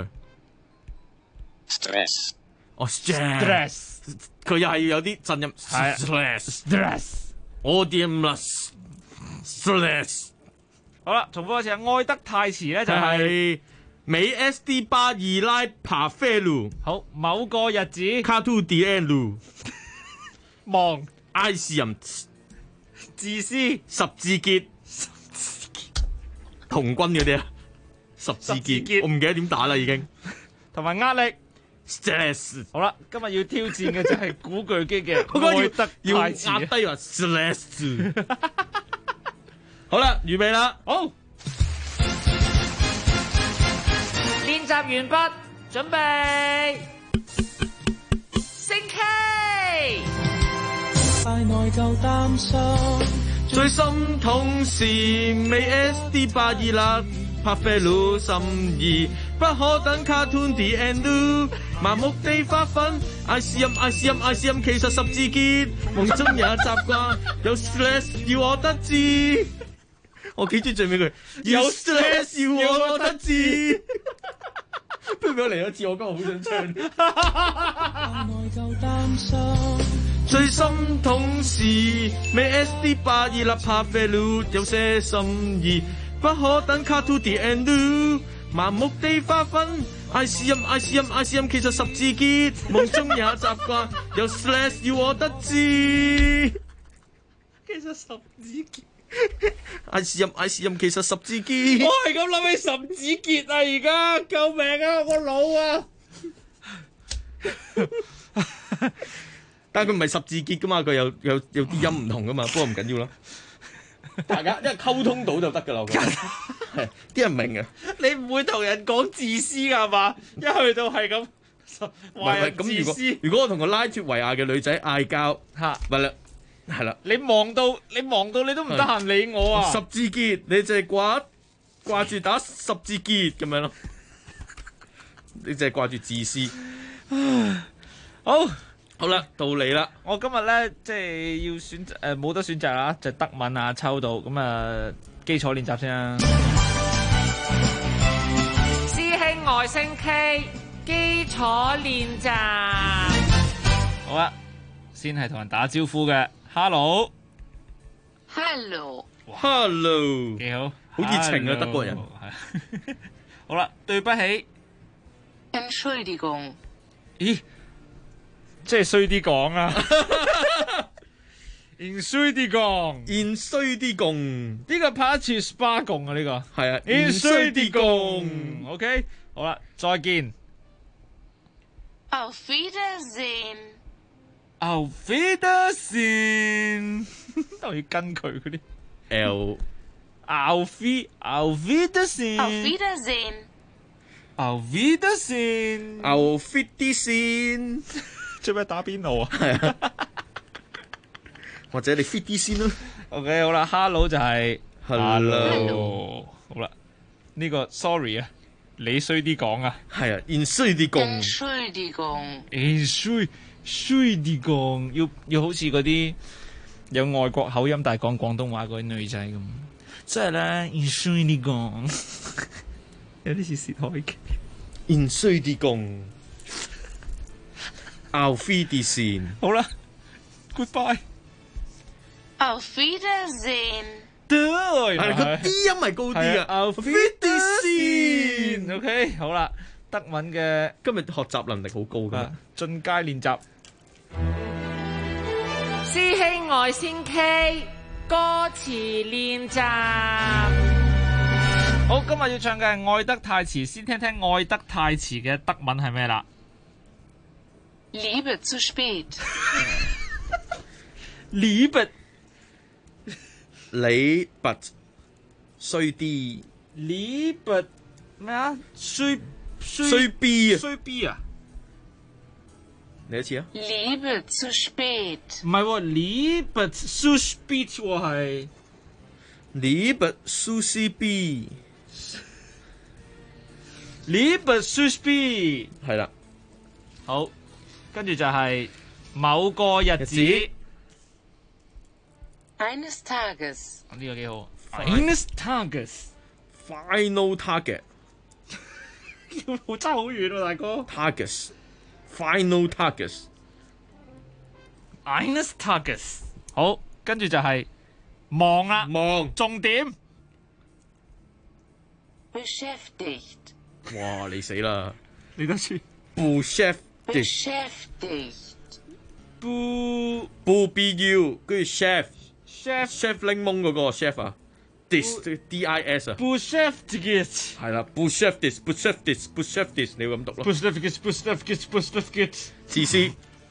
Stress， stress， 佢又係要有啲震音。stress。 好啦，重複一次啊！愛得太遲咧就係美 SD 巴爾拉帕菲魯。 好，某個日子。 Cartoon the end。 忙 I 試任。 自私， 十字結，童軍嗰啲啊，十字結，我唔記得點打啦已經。 同埋壓力 ，stress。 好啦，今日要挑戰嘅就係古巨基嘅愛得太遲， 要壓低話 stress。好啦，預備啦， 好，練習完畢，準備，升 K。 太內疚擔心， 最心痛是美 SD 巴爾勒帕菲魯心意，不可等 Cartoon the end， 盲目地發奮 ICM， 其實十字結，夢中也習慣，有 stress 要我得知，我記住最尾句，有 stress 要我得知，不如俾我嚟一次，我今日好想唱。 太內疚擔心。 最心痛是美 SD 巴爾勒帕菲魯有些心意，不可等 Cartoon the end， 盲目地發奮 ICM， 其實十字結，夢中也習慣，有 stress 要我得知， 其實十字結。 ICM， 其實十字結。 我係咁諗起十字結啊！而家救命啊！我腦啊！ 但係佢唔係十字結噶嘛，佢有啲音唔同噶嘛，不過唔緊要啦。大家因為溝通到就得噶啦，我覺得係啲人明嘅。 你唔會同人講自私㗎係嘛？一去到係咁話人自私。 如果我同個拉脫維亞嘅女仔嗌交，咪啦，係啦。 你忙到你都唔得閒理我啊！ 十字結，你就係掛住打十字結咁樣咯。你就係掛住自私。好啦，到你啦！ 我今日咧即係要選擇冇得選擇啦，就德文啊抽到咁啊，基礎練習先啦。師兄外星 K 基礎練習，好啊，先係同人打招呼嘅 ，Hello， 幾好，好熱情啊德國人。 好啦，對不起 Entschuldigung， 咦？即係衰啲講啊 ，in 衰啲講，呢個拍一次 SPA 共啊，呢個係啊 ，in 衰啲共 ，OK， 好啦，再見 Auf Wiedersehen，Auf Wiedersehen， 都要跟佢嗰啲 Auf Wiedersehen，Auf Wiedersehen，做咩打邊爐啊？ 係啊，或者你 fit 啲先啦。 OK， 好啦 ，Hello 就係 Hello， 好啦呢個 sorry 啊，你衰啲講啊， 係啊，現衰啲講， 衰啲講， 衰啲講，要好似嗰啲有外國口音但係講廣東話嗰啲女仔咁，即係咧，衰啲講，有啲似薛凱琪， 現衰啲講，拗飛啲線， 好啦 ，goodbye。 Auf Wiedersehen。 對， 係個 D 音係高啲啊。 Auf Wiedersehen。OK， 好啦，德文嘅今日學習能力好高㗎， 進階練習。師兄外先 K 歌詞練習。好，今日要唱嘅係愛得太遲，先聽聽愛得太遲嘅德文係咩啦 Liebe zu spät。 Liebe。 你拔衰啲， 你拔咩啊？衰 B 啊？ 衰 B 啊？ 你一次啊 ？Liebe zu spät。 唔係喎，Liebe zu spät 喎係。 Liebe zu spät。 Liebe zu spät。 係啦。 好，跟住就係某個日子。 Eines Tages。 呢個幾好。Eines Tages。Final target。要差好遠喎，大哥。 Targets。Final targets。Eines Tages。好，跟住就係忙啦。 忙。 重點。 Beschäftigt。 哇！你死啦！ 你得住。 Beschäftigt。不必要，跟住 chef。chef 檸檬嗰個 chef 啊 ，dis D-I-S 啊 ，Beschäftigt 係啦 ，Beschäftigt，你要咁讀咯 ，Beschäftigt， 自私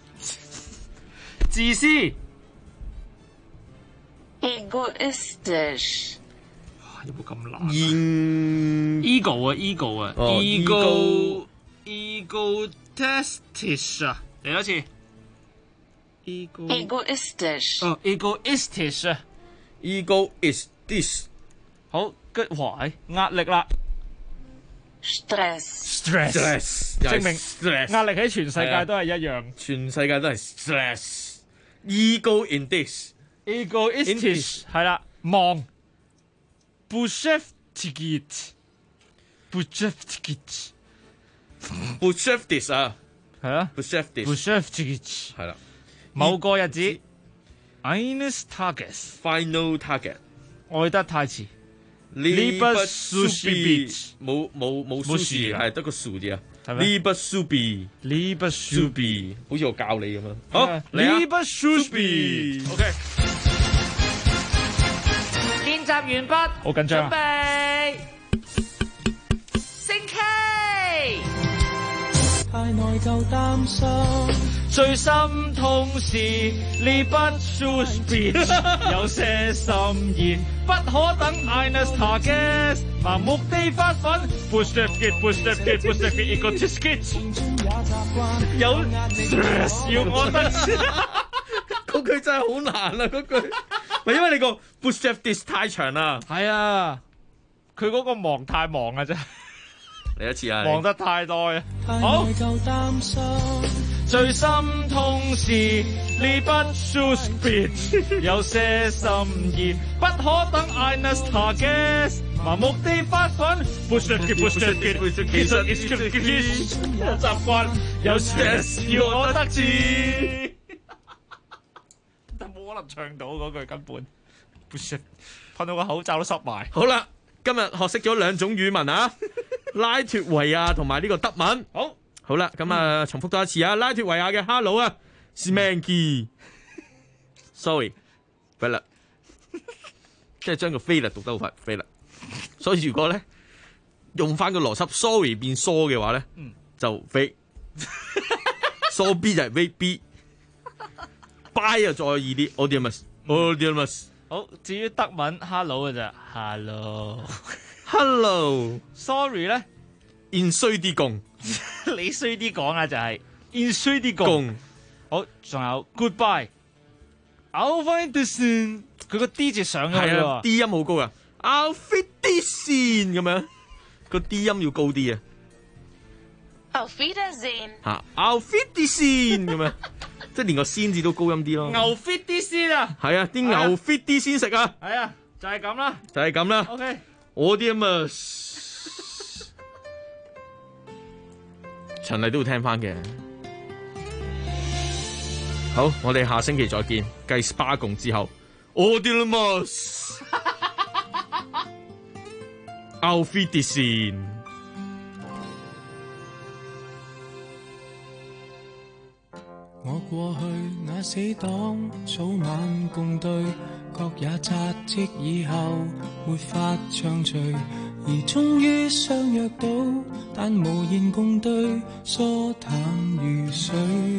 ，egoistisch， 有冇咁難 ？ego 啊 ，egoistisch 啊，嚟多次。 egoistisch。 哦 ，egoistisch 啊 ，egoistis。 好，哇，壓力啦 ，stress， 證明壓力喺全世界都係一樣， 全世界都係 stress。ego in this，egoistis 係啦，忙 ，beschäftigt 啊，係啊 ，beschäftigt 係啦。 某個日子 ，eines Tages，final target， 愛得太遲 ，Liebe zu spät， 冇 sushi 係得個 su 字啊 ，Liebe zu spät，Liebe zu spät， 好似我教你咁樣。好 ，Liebe zu spät，OK， 練習完畢，好緊張，準備，升 K。太內疚擔心，最心痛是你不 zu spät， 有些心言不可等 eines Tages， 盲目地發奮 Beschäftigt， egoistisch， 有 stress 要我得， 嗰句真係好難啊！嗰句，咪因為你個 Beschäftigt 太長啦。 係啊，佢嗰個忙太忙啊真係。 嚟一次啊！ 忙得太多啊！好，最心痛是你不 zu spät， 有些心言不可等 eines Tages， 盲目地發奮 Beschäftigt， 其實我習慣有 stress 要我得志，但冇可能唱到嗰句根本 Beschäftigt， 噴到個口罩都濕埋。 好啦，今日學識咗兩種語文啊！拉脫維亞同埋呢個德文，好啦，咁啊，重複多一次啊！拉脫維亞嘅 hello 啊 ，smanky，sorry， 飛啦，即係將個飛啦讀得好快，飛啦。所以如果咧用翻個邏輯 ，sorry 變疏嘅話咧，就飛，so B 就係 V B，bye 又再易啲 ，audimus。 好，至於德文 hello 嘅咋 ，hello。Sorry 咧 ，in 衰啲共， 你衰啲講啊，就係 in 衰啲共。好，仲有 goodbye。Auf Wiedersehen，佢個 D 字上咗去喎， D 音好高啊。Auf Wiedersehen咁樣個 D 音要高啲啊。 Auf Wiedersehen 嚇 ，Auf Wiedersehen 咁樣，即係連個先字都高音啲咯。 牛 fit 啲先啊！ 係啊，啲牛 fit 啲先食啊！ 係啊，就係咁啦， 就係咁啦。 OK， 我啲咁啊，循例都要聽翻嘅。好，我哋下星期再見。繼 SPA 共之後，我啲啦嘛，Auf Wiedersehen。 我過去那死黨早晚共對，各也扎職以後沒法暢聚，而終於相約到，但無言共對，疏淡如水。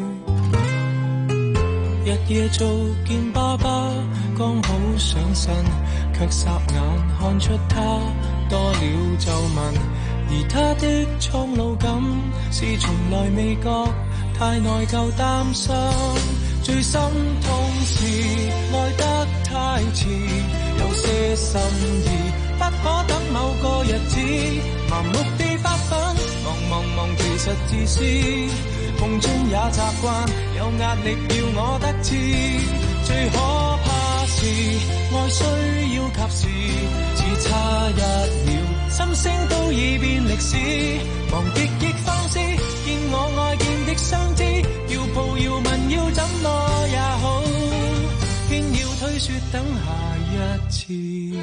日夜做見爸爸，剛好上身，卻霎眼看出他多了皺紋，而他的蒼老感是從來未覺。太內疚擔心，最心痛是愛得太遲，有些心意不可等某個日子，盲目地發奮，忙其實自私，夢中也習慣，有壓力要我得志，最可怕是愛需要及時，只差一秒，心聲都已變歷史，忘極放肆，見我愛見的相知，要抱要問要怎麼也好，偏要推說等下一次。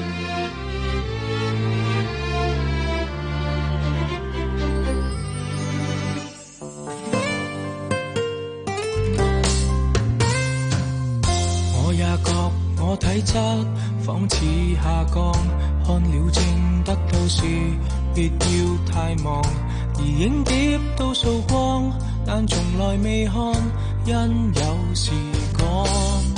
我也覺我體質仿似下降，看了症得到時別要太忙，而影碟都掃光，但從來未看，因有時趕。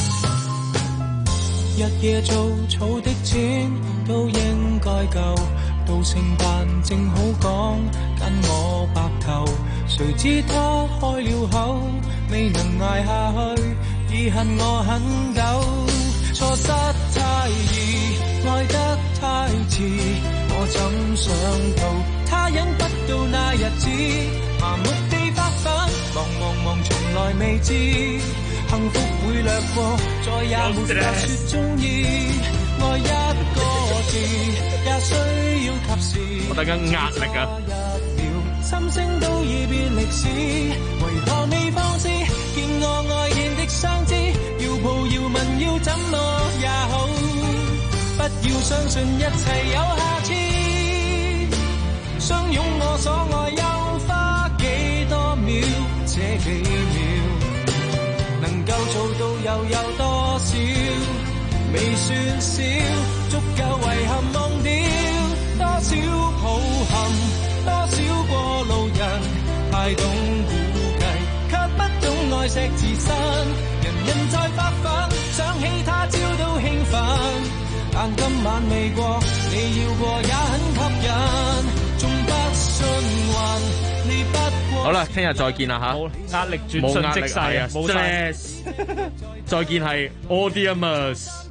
日夜做草的錢都應該夠，到聖誕正好講跟我白頭，誰知他開了口，未能捱下去，已恨我很久。錯失太易，愛得太遲，我怎想到他忍不到那日子，麻木地發奮，忙從來未知，幸福會掠過，再也沒法說中意，愛一個字也需要及時。 我大家壓力啊！ 心聲都已變歷史，為何未放肆？見我愛見的相知，要抱要問要怎麼也好，不要相信一切有下次。相擁我所愛又花幾多秒？這幾秒能夠做到又有多少？未算少，足夠遺憾忘掉多少抱憾，多少過路人，太懂估計，卻不懂愛惜自身。人在發奮，想起他朝都興奮，但今晚未過，你要過也很吸引，仲不信運，你不過。 好啦，聽日再見啦嚇！ 壓力轉瞬即逝啊！冇 stress。 再見係 Audimus。